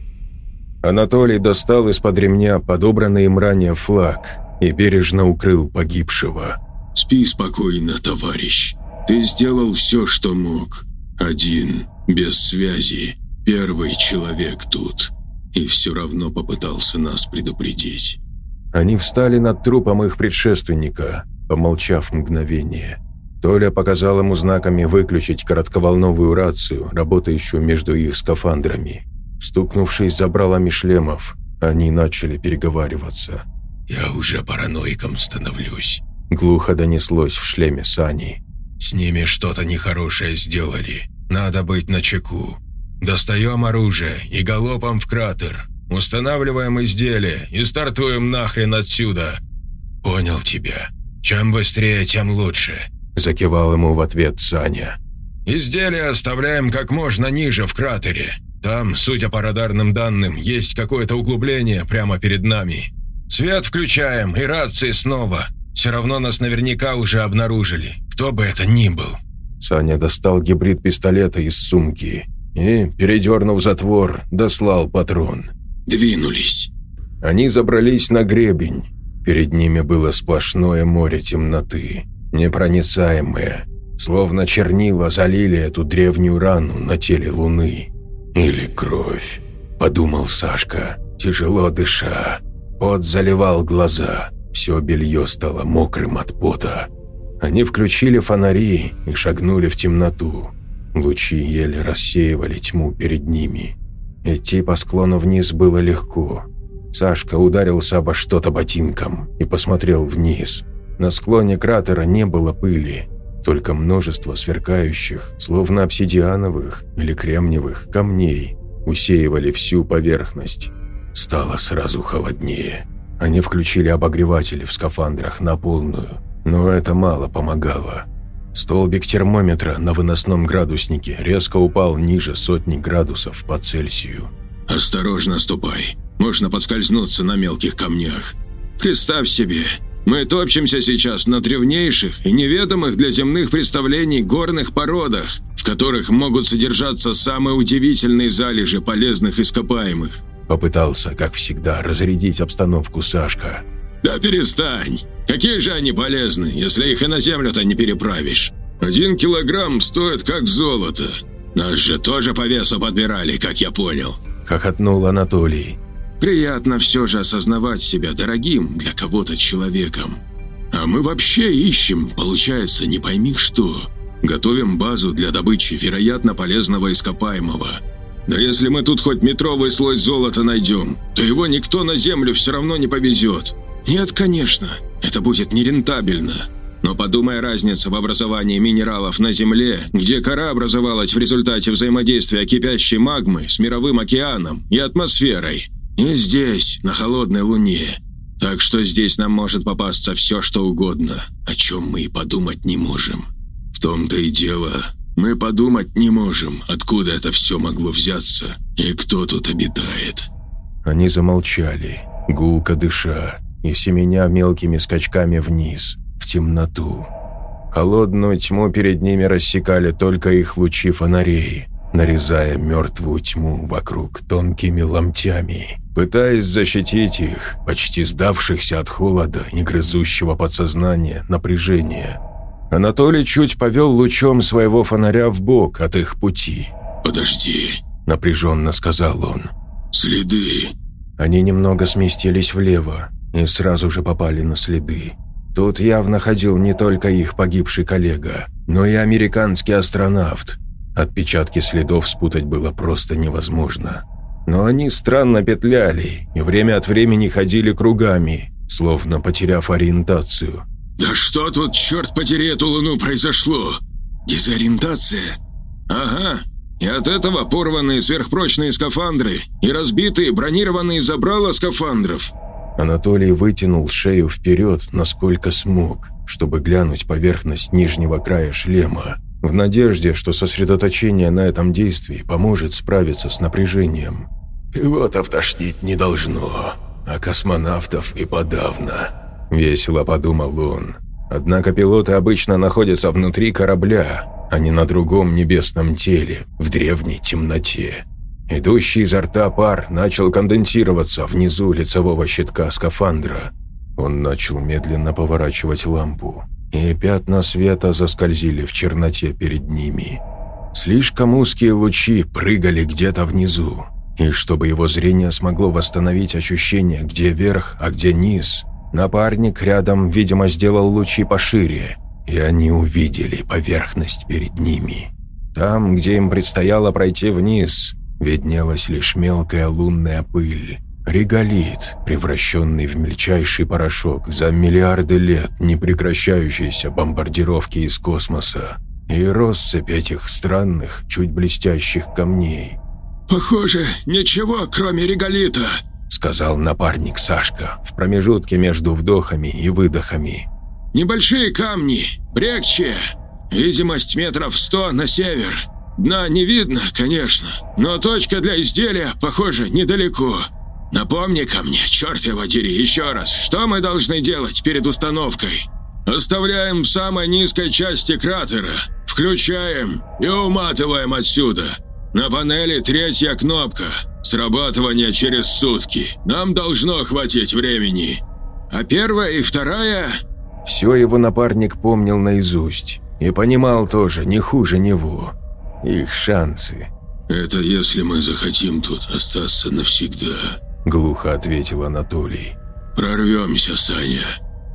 A: Анатолий достал из-под ремня подобранный им ранее флаг и бережно укрыл погибшего.
D: «Спи спокойно, товарищ. Ты сделал все, что мог. Один, без связи, первый человек тут. И все равно попытался нас предупредить».
A: Они встали над трупом их предшественника, помолчав мгновение. Толя показал ему знаками выключить коротковолновую рацию, работающую между их скафандрами. Стукнувшись забралами шлемов, они начали переговариваться.
E: «Я уже параноиком становлюсь»,
A: – глухо донеслось в шлеме Сани.
E: «С ними что-то нехорошее сделали. Надо быть начеку. Достаем оружие и галопом в кратер. Устанавливаем изделие и стартуем нахрен отсюда. Понял тебя. Чем быстрее, тем лучше», –
A: закивал ему в ответ Саня.
E: «Изделие оставляем как можно ниже в кратере. Там, судя по радарным данным, есть какое-то углубление прямо перед нами. Свет включаем и рации снова. Все равно нас наверняка уже обнаружили, кто бы это ни был».
A: Саня достал гибрид пистолета из сумки и, передернув затвор, дослал патрон.
D: «Двинулись».
A: Они забрались на гребень. Перед ними было сплошное море темноты, непроницаемое, словно чернила залили эту древнюю рану на теле Луны. «Или кровь», – подумал Сашка, тяжело дыша. Пот заливал глаза, все белье стало мокрым от пота. Они включили фонари и шагнули в темноту. Лучи еле рассеивали тьму перед ними. Идти по склону вниз было легко. Сашка ударился обо что-то ботинком и посмотрел вниз. На склоне кратера не было пыли, только множество сверкающих, словно обсидиановых или кремниевых камней усеивали всю поверхность. Стало сразу холоднее. Они включили обогреватели в скафандрах на полную, но это мало помогало. Столбик термометра на выносном градуснике резко упал ниже 100 градусов по Цельсию.
D: «Осторожно ступай, можно подскользнуться на мелких камнях. Представь себе, мы топчемся сейчас на древнейших и неведомых для земных представлений горных породах, в которых могут содержаться самые удивительные залежи полезных ископаемых».
A: Попытался, как всегда, разрядить обстановку Сашка.
D: «Да перестань! Какие же они полезны, если их и на землю-то не переправишь? 1 килограмм стоит как золото. Нас же тоже по весу подбирали, как я понял».
A: Хохотнул Анатолий.
D: «Приятно все же осознавать себя дорогим для кого-то человеком. А мы вообще ищем, получается, не пойми что. Готовим базу для добычи вероятно полезного ископаемого. Да если мы тут хоть метровый слой золота найдем, то его никто на землю все равно не повезет. Нет, конечно, это будет нерентабельно. Но подумай разницу в образовании минералов на Земле, где кора образовалась в результате взаимодействия кипящей магмы с мировым океаном и атмосферой. И здесь, на холодной Луне. Так что здесь нам может попасться все, что угодно, о чем мы и подумать не можем. В том-то и дело, мы подумать не можем, откуда это все могло взяться и кто тут обитает».
A: Они замолчали, гулко дыша и семеня мелкими скачками вниз, в темноту. Холодную тьму перед ними рассекали только их лучи фонарей, нарезая мертвую тьму вокруг тонкими ломтями, пытаясь защитить их, почти сдавшихся от холода и грызущего подсознание напряжения. Анатолий чуть повел лучом своего фонаря вбок от их пути.
D: «Подожди»,
A: – напряженно сказал он.
D: «Следы».
A: Они немного сместились влево и сразу же попали на следы. Тут явно ходил не только их погибший коллега, но и американский астронавт. Отпечатки следов спутать было просто невозможно. Но они странно петляли и время от времени ходили кругами, словно потеряв ориентацию.
D: «Да что тут, черт подери, эту Луну произошло? Дезориентация? Ага, и от этого порванные сверхпрочные скафандры и разбитые бронированные забрала скафандров».
A: Анатолий вытянул шею вперед, насколько смог, чтобы глянуть поверхность нижнего края шлема. в надежде, что сосредоточение на этом действии поможет справиться с напряжением.
D: «Пилотов тошнить не должно, а космонавтов и подавно»,
A: – весело подумал он. Однако пилоты обычно находятся внутри корабля, а не на другом небесном теле, в древней темноте. Идущий изо рта пар начал конденсироваться внизу лицевого щитка скафандра. Он начал медленно поворачивать лампу, и пятна света заскользили в черноте перед ними. Слишком узкие лучи прыгали где-то внизу, и чтобы его зрение смогло восстановить ощущение, где верх, а где низ, напарник рядом, видимо, сделал лучи пошире, и они увидели поверхность перед ними. Там, где им предстояло пройти вниз, виднелась лишь мелкая лунная пыль, реголит, превращенный в мельчайший порошок за миллиарды лет непрекращающейся бомбардировки из космоса, и россыпь этих странных, чуть блестящих камней.
D: «Похоже, ничего, кроме реголита», –
A: сказал напарник Сашка в промежутке между вдохами и выдохами.
D: «Небольшие камни, брекчие, видимость метров 100 на север. Дна не видно, конечно, но точка для изделия, похоже, недалеко. Напомни-ка мне, черт его дери, еще раз, что мы должны делать перед установкой? Оставляем в самой низкой части кратера, включаем и уматываем отсюда. На панели 3-я кнопка, срабатывание через сутки, нам должно хватить времени. А 1-я и 2-я...»
A: Все его напарник помнил наизусть и понимал тоже не хуже него. Их шансы.
D: «Это если мы захотим тут остаться навсегда», – глухо ответил Анатолий. «Прорвемся, Саня».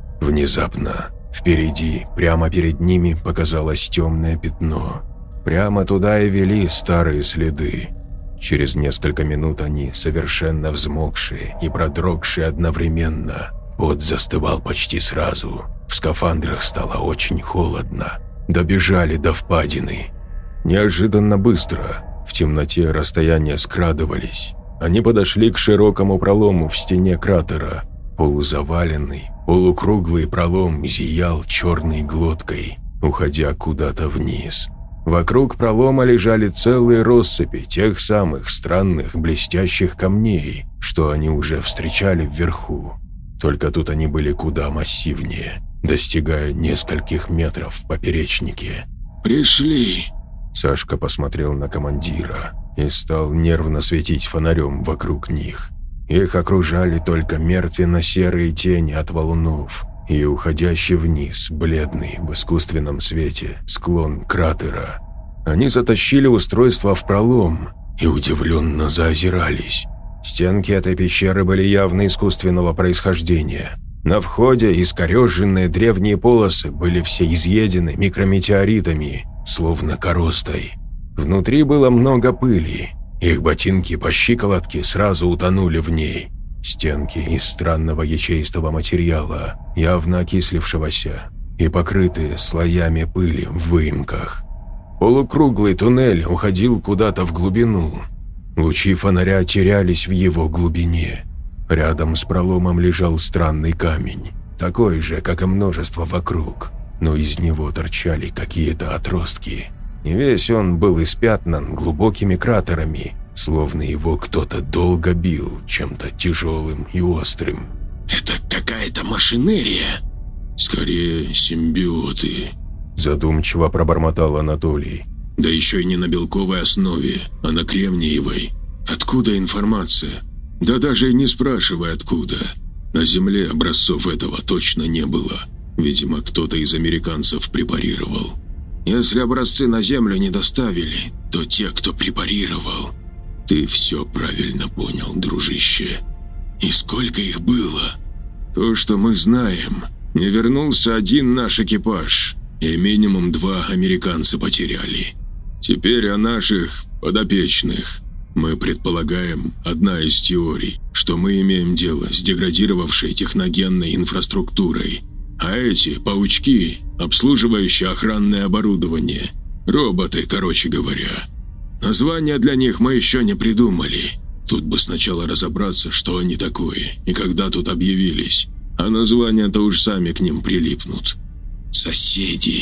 A: Внезапно впереди, прямо перед ними, показалось темное пятно. Прямо туда и вели старые следы. Через несколько минут они, совершенно взмокшие и продрогшие одновременно. Пот застывал почти сразу. В скафандрах стало очень холодно. Добежали до впадины. Неожиданно быстро. В темноте расстояния скрадывались. Они подошли к широкому пролому в стене кратера. Полузаваленный, полукруглый пролом зиял черной глоткой, уходя куда-то вниз. Вокруг пролома лежали целые россыпи тех самых странных блестящих камней, что они уже встречали вверху. Только тут они были куда массивнее, достигая нескольких метров в поперечнике.
D: «Пришли!»
A: Сашка посмотрел на командира и стал нервно светить фонарем вокруг них. Их окружали только мертвенно-серые тени от валунов и уходящий вниз, бледный в искусственном свете, склон кратера. Они затащили устройство в пролом и удивленно заозирались. Стенки этой пещеры были явно искусственного происхождения. На входе искореженные древние полосы были все изъедены микрометеоритами, словно коростой. Внутри было много пыли. Их ботинки по щиколотке сразу утонули в ней. Стенки из странного ячеистого материала, явно окислившегося, и покрытые слоями пыли в выемках. Полукруглый туннель уходил куда-то в глубину. Лучи фонаря терялись в его глубине. Рядом с проломом лежал странный камень, такой же, как и множество вокруг, но из него торчали какие-то отростки. И весь он был испятнан глубокими кратерами, словно его кто-то долго бил чем-то тяжелым и острым.
D: «Это какая-то машинерия!» «Скорее, симбиоты», – задумчиво пробормотал Анатолий. «Да еще и не на белковой основе, а на кремниевой. Откуда информация? Да даже и не спрашивай, откуда. На Земле образцов этого точно не было. Видимо, кто-то из американцев препарировал. Если образцы на Землю не доставили, то те, кто препарировал. Ты все правильно понял, дружище. И сколько их было? То, что мы знаем, не вернулся один наш экипаж, и минимум 2 американца потеряли. Теперь о наших подопечных. Мы предполагаем, одна из теорий, что мы имеем дело с деградировавшей техногенной инфраструктурой. А эти паучки, обслуживающие охранное оборудование. Роботы, короче говоря. Названия для них мы еще не придумали. Тут бы сначала разобраться, что они такое и когда тут объявились. А названия-то уж сами к ним прилипнут. «Соседи»,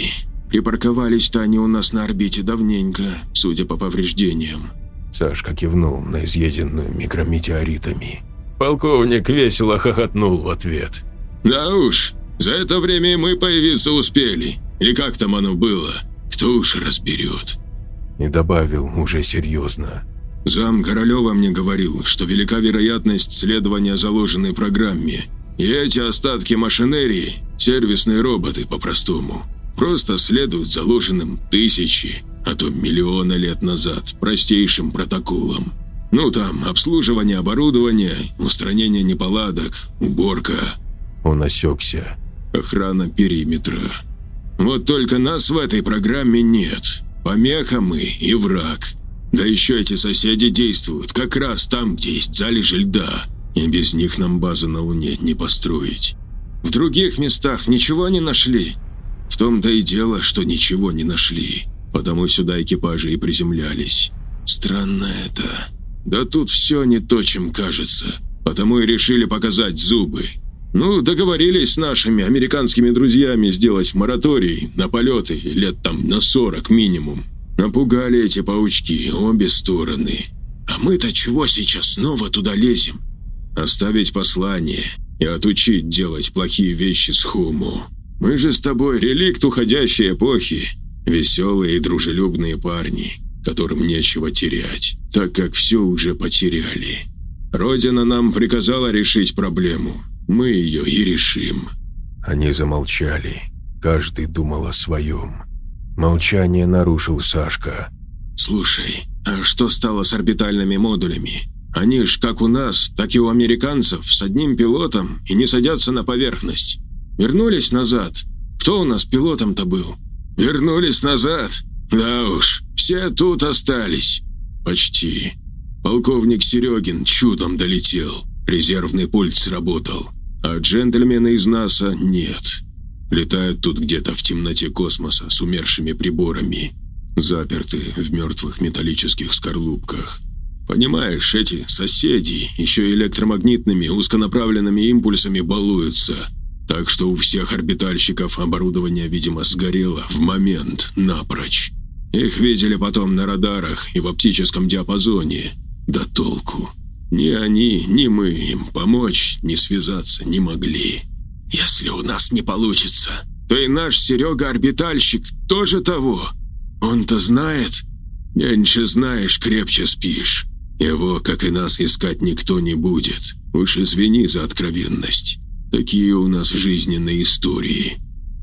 D: Припарковались-то они у нас на орбите давненько, судя по повреждениям».
A: Сашка кивнул на изъеденную микрометеоритами. Полковник весело хохотнул в ответ.
D: «Да уж, за это время и мы появиться успели. Или как там оно было? Кто уж разберет».
A: И добавил уже серьезно.
D: «Зам Королева мне говорил, что велика вероятность следования заложенной программе. И эти остатки машинерии, сервисные роботы по-простому, просто следуют заложенным тысячи, а то миллионы лет назад простейшим протоколам. Ну там, обслуживание оборудования, устранение неполадок, уборка».
A: Он осекся.
D: «Охрана периметра. Вот только нас в этой программе нет. Помеха мы и враг. Да еще эти соседи действуют как раз там, где есть залежи льда, и без них нам базу на Луне не построить. В других местах ничего не нашли?» «В том-то и дело, что ничего не нашли, потому сюда экипажи и приземлялись. Странно это. Да тут все не то, чем кажется, потому и решили показать зубы. Ну, договорились с нашими американскими друзьями сделать мораторий на полеты лет там на 40 минимум. Напугали эти паучки обе стороны. А мы-то чего сейчас снова туда лезем? Оставить послание и отучить делать плохие вещи с Хуму. Мы же с тобой реликт уходящей эпохи, веселые и дружелюбные парни, которым нечего терять, так как все уже потеряли. Родина нам приказала решить проблему, мы ее и решим».
A: Они замолчали. Каждый думал о своем. Молчание нарушил Сашка.
D: «Слушай, а что стало с орбитальными модулями? Они ж как у нас, так и у американцев с одним пилотом и не садятся на поверхность. Вернулись назад. Кто у нас пилотом-то был?» «Вернулись назад? Да уж, все тут остались». «Почти. Полковник Серегин чудом долетел, резервный пульт сработал, а джентльмена из НАСА нет. Летают тут где-то в темноте космоса с умершими приборами, заперты в мертвых металлических скорлупках. Понимаешь, эти соседи еще электромагнитными узконаправленными импульсами балуются, так что у всех орбитальщиков оборудование, видимо, сгорело в момент напрочь. Их видели потом на радарах и в оптическом диапазоне. Да толку. Ни они, ни мы им помочь, ни связаться не могли. Если у нас не получится, то и наш Серега-орбитальщик тоже того. Он-то знает. Меньше знаешь, крепче спишь. Его, как и нас, искать никто не будет. Уж извини за откровенность. Такие у нас жизненные истории».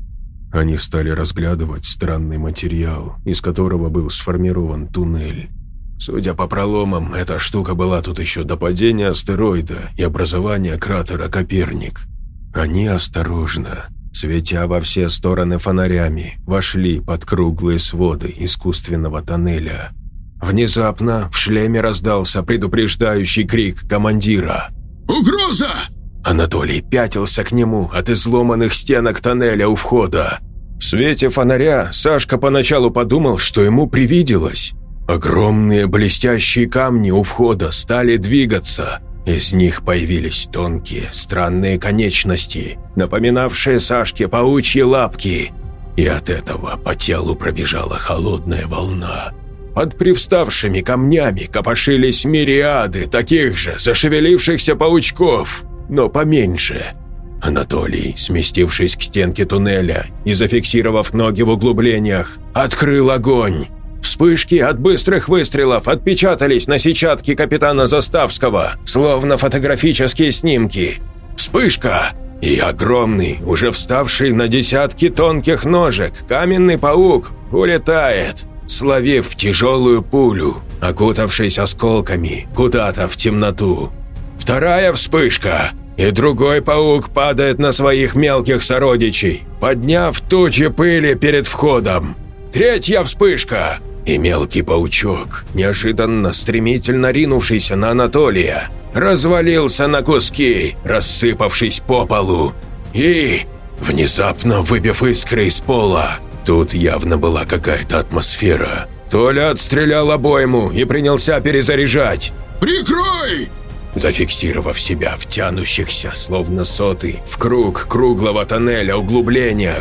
A: Они стали разглядывать странный материал, из которого был сформирован туннель. Судя по проломам, эта штука была тут еще до падения астероида и образования кратера Коперник. Они осторожно, светя во все стороны фонарями, вошли под круглые своды искусственного тоннеля. Внезапно в шлеме раздался предупреждающий крик командира.
D: «Угроза!»
A: Анатолий пятился к нему от изломанных стенок тоннеля у входа. В свете фонаря Сашка поначалу подумал, что ему привиделось. Огромные блестящие камни у входа стали двигаться. Из них появились тонкие, странные конечности, напоминавшие Сашке паучьи лапки. И от этого по телу пробежала холодная волна. Под привставшими камнями копошились мириады таких же зашевелившихся паучков, но поменьше. Анатолий, сместившись к стенке туннеля и зафиксировав ноги в углублениях, открыл огонь. Вспышки от быстрых выстрелов отпечатались на сетчатке капитана Заставского, словно фотографические снимки. Вспышка! И огромный, уже вставший на десятки тонких ножек, каменный паук улетает, словив тяжелую пулю, окутавшись осколками куда-то в темноту. Вторая вспышка, и другой паук падает на своих мелких сородичей, подняв тучи пыли перед входом. Третья вспышка, и мелкий паучок, неожиданно стремительно ринувшийся на Анатолия, развалился на куски, рассыпавшись по полу, и, внезапно выбив искры из пола, тут явно была какая-то атмосфера. Толя отстрелял обойму и принялся перезаряжать.
D: «Прикрой!»
A: Зафиксировав себя в тянущихся, словно соты, в круг круглого тоннеля углублениях,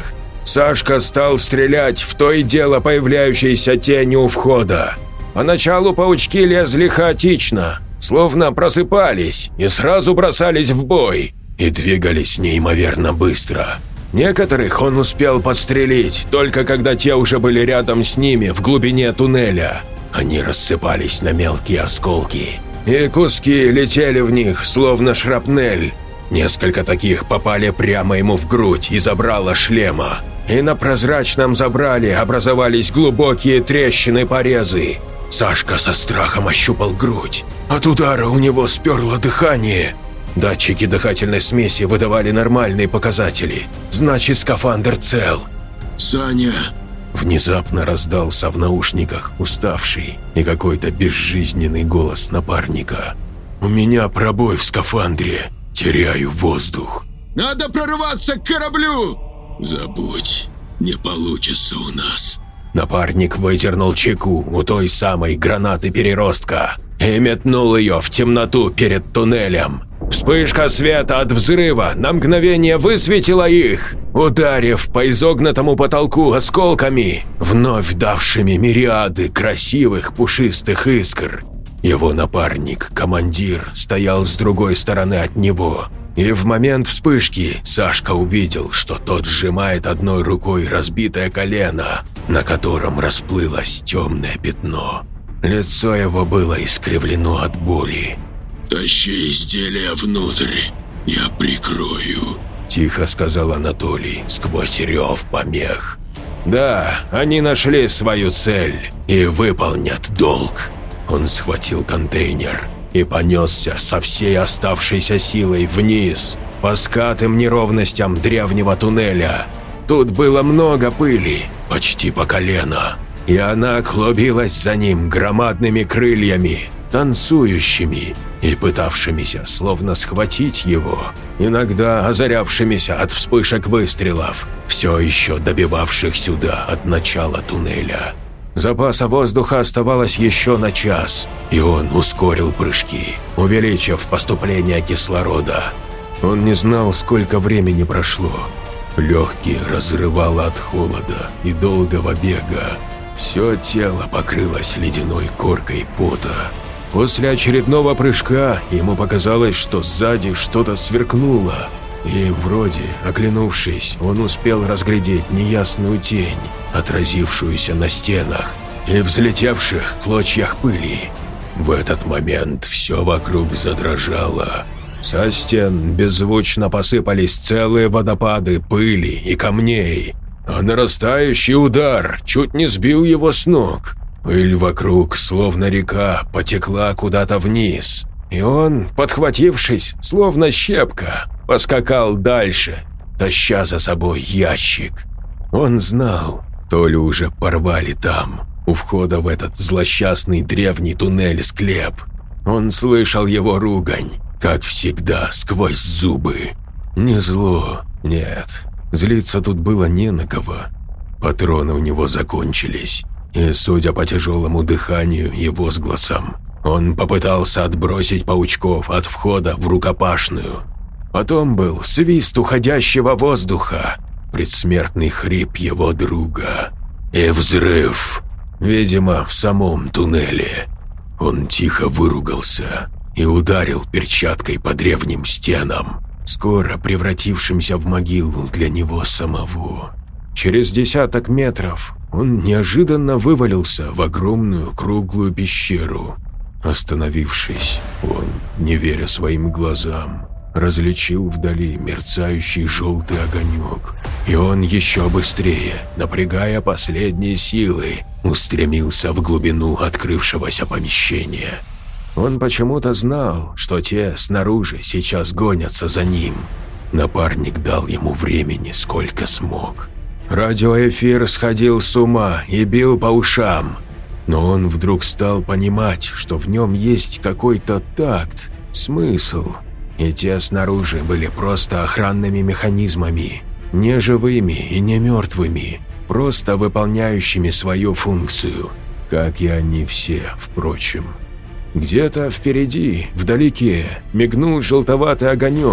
A: Сашка стал стрелять в то и дело появляющейся тень у входа. Поначалу паучки лезли хаотично, словно просыпались и сразу бросались в бой, и двигались неимоверно быстро. Некоторых он успел подстрелить, только когда те уже были рядом с ними в глубине туннеля. Они рассыпались на мелкие осколки, и куски летели в них, словно шрапнель. Несколько таких попали прямо ему в грудь и забрало шлема, и на прозрачном забрале образовались глубокие трещины-порезы. Сашка со страхом ощупал грудь. От удара у него сперло дыхание. Датчики дыхательной смеси выдавали нормальные показатели. Значит, скафандр цел.
D: «Саня!»
A: Внезапно раздался в наушниках уставший и какой-то безжизненный голос напарника. «У меня пробой в скафандре. Теряю воздух».
D: «Надо прорываться к кораблю!» «Забудь, не получится у нас».
A: Напарник выдернул чеку у той самой гранаты переростка и метнул ее в темноту перед туннелем. Вспышка света от взрыва на мгновение высветила их, ударив по изогнутому потолку осколками, вновь давшими мириады красивых пушистых искр. Его напарник, командир, стоял с другой стороны от него. И в момент вспышки Сашка увидел, что тот сжимает одной рукой разбитое колено, на котором расплылось темное пятно. Лицо его было искривлено от боли.
D: «Тащи изделие внутрь, я прикрою», –
A: тихо сказал Анатолий сквозь рев помех. Да, они нашли свою цель и выполнят долг. Он схватил контейнер и понесся со всей оставшейся силой вниз, по скатым неровностям древнего туннеля. Тут было много пыли, почти по колено, и она клубилась за ним громадными крыльями, танцующими и пытавшимися словно схватить его, иногда озарявшимися от вспышек выстрелов, все еще добивавших сюда от начала туннеля. Запаса воздуха оставалось еще на час, и он ускорил прыжки, увеличив поступление кислорода. Он не знал, сколько времени прошло. Легкие разрывало от холода и долгого бега. Все тело покрылось ледяной коркой пота. После очередного прыжка ему показалось, что сзади что-то сверкнуло, и вроде, оглянувшись, он успел разглядеть неясную тень, отразившуюся на стенах и взлетевших клочьях пыли. В этот момент все вокруг задрожало. Со стен беззвучно посыпались целые водопады пыли и камней, а нарастающий удар чуть не сбил его с ног. Пыль вокруг, словно река, потекла куда-то вниз, и он, подхватившись, словно щепка, поскакал дальше, таща за собой ящик. Он знал, то ли уже порвали там, у входа в этот злосчастный древний туннель-склеп. Он слышал его ругань, как всегда, сквозь зубы. Не зло, нет, злиться тут было не на кого. Патроны у него закончились, и, судя по тяжелому дыханию и возгласам, он попытался отбросить паучков от входа в рукопашную. Потом был свист уходящего воздуха, предсмертный хрип его друга и взрыв, видимо, в самом туннеле. Он тихо выругался и ударил перчаткой по древним стенам, скоро превратившимся в могилу для него самого. Через десяток метров он неожиданно вывалился в огромную круглую пещеру. Остановившись, он, не веря своим глазам, различил вдали мерцающий желтый огонек, и он еще быстрее, напрягая последние силы, устремился в глубину открывшегося помещения. Он почему-то знал, что те снаружи сейчас гонятся за ним. Напарник дал ему времени сколько смог. Радиоэфир сходил с ума и бил по ушам, но он вдруг стал понимать, что в нем есть какой-то такт, смысл. И те снаружи были просто охранными механизмами, не живыми и не мертвыми, просто выполняющими свою функцию, как и они все, впрочем. Где-то впереди, вдалеке, мигнул желтоватый огонек,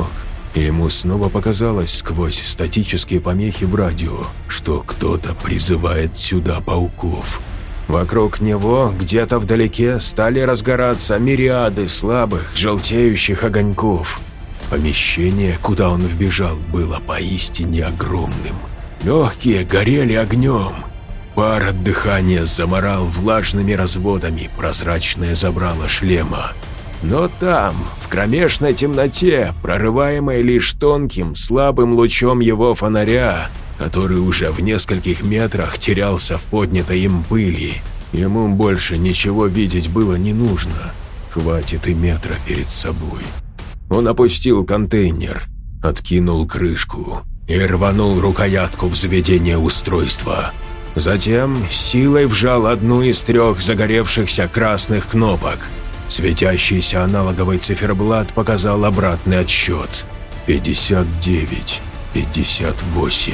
A: и ему снова показалось сквозь статические помехи в радио, что кто-то призывает сюда пауков. Вокруг него, где-то вдалеке, стали разгораться мириады слабых, желтеющих огоньков. Помещение, куда он вбежал, было поистине огромным. Легкие горели огнем. Пар от дыхания заморал влажными разводами прозрачное забрало шлема. Но там, в кромешной темноте, прорываемой лишь тонким, слабым лучом его фонаря, который уже в нескольких метрах терялся в поднятой им пыли, ему больше ничего видеть было не нужно. Хватит и метра перед собой. Он опустил контейнер, откинул крышку и рванул рукоятку взведения устройства. Затем силой вжал одну из 3 загоревшихся красных кнопок. Светящийся аналоговый циферблат показал обратный отсчет. 59, 58.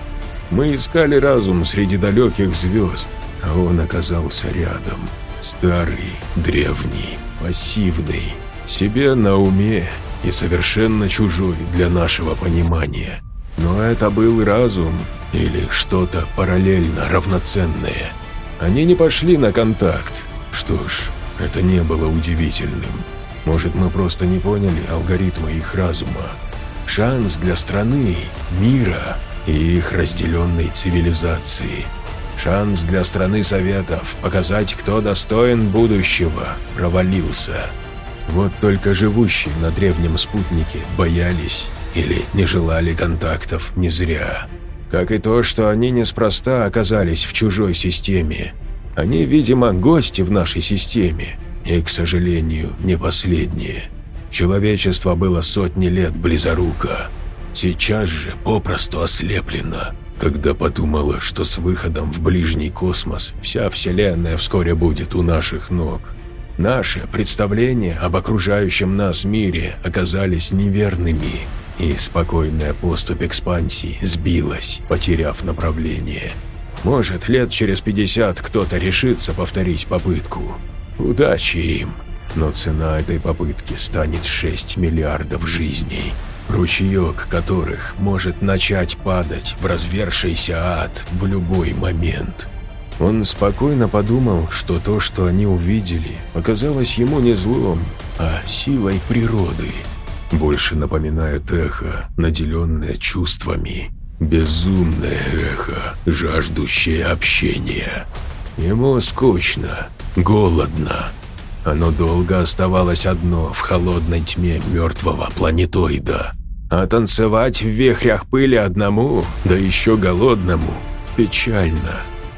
A: Мы искали разум среди далеких звезд, а он оказался рядом. Старый, древний, пассивный, себе на уме и совершенно чужой для нашего понимания. Но это был разум или что-то параллельно равноценное. Они не пошли на контакт. Что ж, это не было удивительным. Может, мы просто не поняли алгоритмы их разума. Шанс для страны, мира и их разделенной цивилизации. Шанс для страны Советов показать, кто достоин будущего, провалился. Вот только живущие на древнем спутнике боялись или не желали контактов не зря. Как и то, что они неспроста оказались в чужой системе. Они, видимо, гости в нашей системе, и, к сожалению, не последние. Человечество было сотни лет близоруко. Сейчас же попросту ослеплено, когда подумало, что с выходом в ближний космос вся Вселенная вскоре будет у наших ног. Наши представления об окружающем нас мире оказались неверными, и спокойная поступь экспансии сбилась, потеряв направление. Может, лет через 50 кто-то решится повторить попытку. Удачи им, но цена этой попытки станет 6 миллиардов жизней, ручеек которых может начать падать в развершийся ад в любой момент. Он спокойно подумал, что то, что они увидели, оказалось ему не злом, а силой природы. Больше напоминает эхо, наделенное чувствами. Безумное эхо, жаждущее общения. Ему скучно, голодно. Оно долго оставалось одно в холодной тьме мертвого планетоида. А танцевать в вихрях пыли одному, да еще голодному, печально.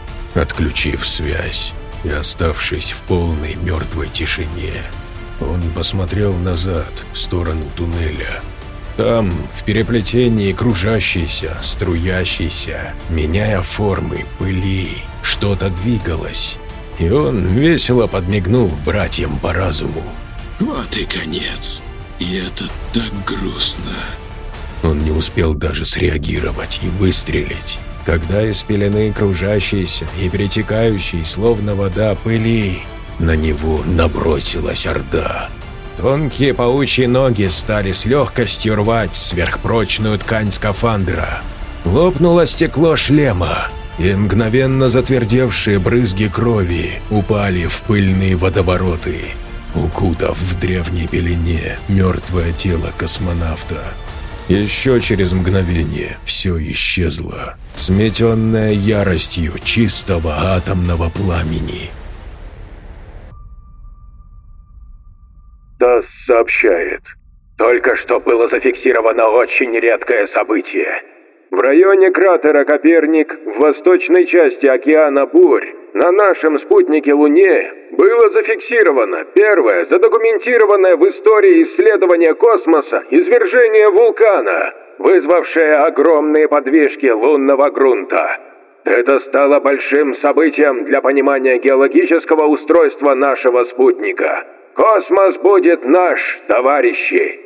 A: Отключив связь и оставшись в полной мертвой тишине, он посмотрел назад, в сторону туннеля. Там, в переплетении кружащейся, струящейся, меняя формы пыли, что-то двигалось. И он весело подмигнул братьям по разуму.
D: Вот и конец. И это так грустно.
A: Он не успел даже среагировать и выстрелить, когда из пелены кружащейся и перетекающей, словно вода, пыли, на него набросилась орда. Тонкие паучьи ноги стали с легкостью рвать сверхпрочную ткань скафандра. Лопнуло стекло шлема, и мгновенно затвердевшие брызги крови упали в пыльные водовороты, укутав в древней пелене мертвое тело космонавта. Еще через мгновение все исчезло, сметенное яростью чистого атомного пламени.
B: ТАСС сообщает. Только что было зафиксировано очень редкое событие. В районе кратера Коперник, в восточной части океана Бурь, на нашем спутнике Луне, было зафиксировано первое задокументированное в истории исследования космоса извержение вулкана, вызвавшее огромные подвижки лунного грунта. Это стало большим событием для понимания геологического устройства нашего спутника. Космос будет наш, товарищи!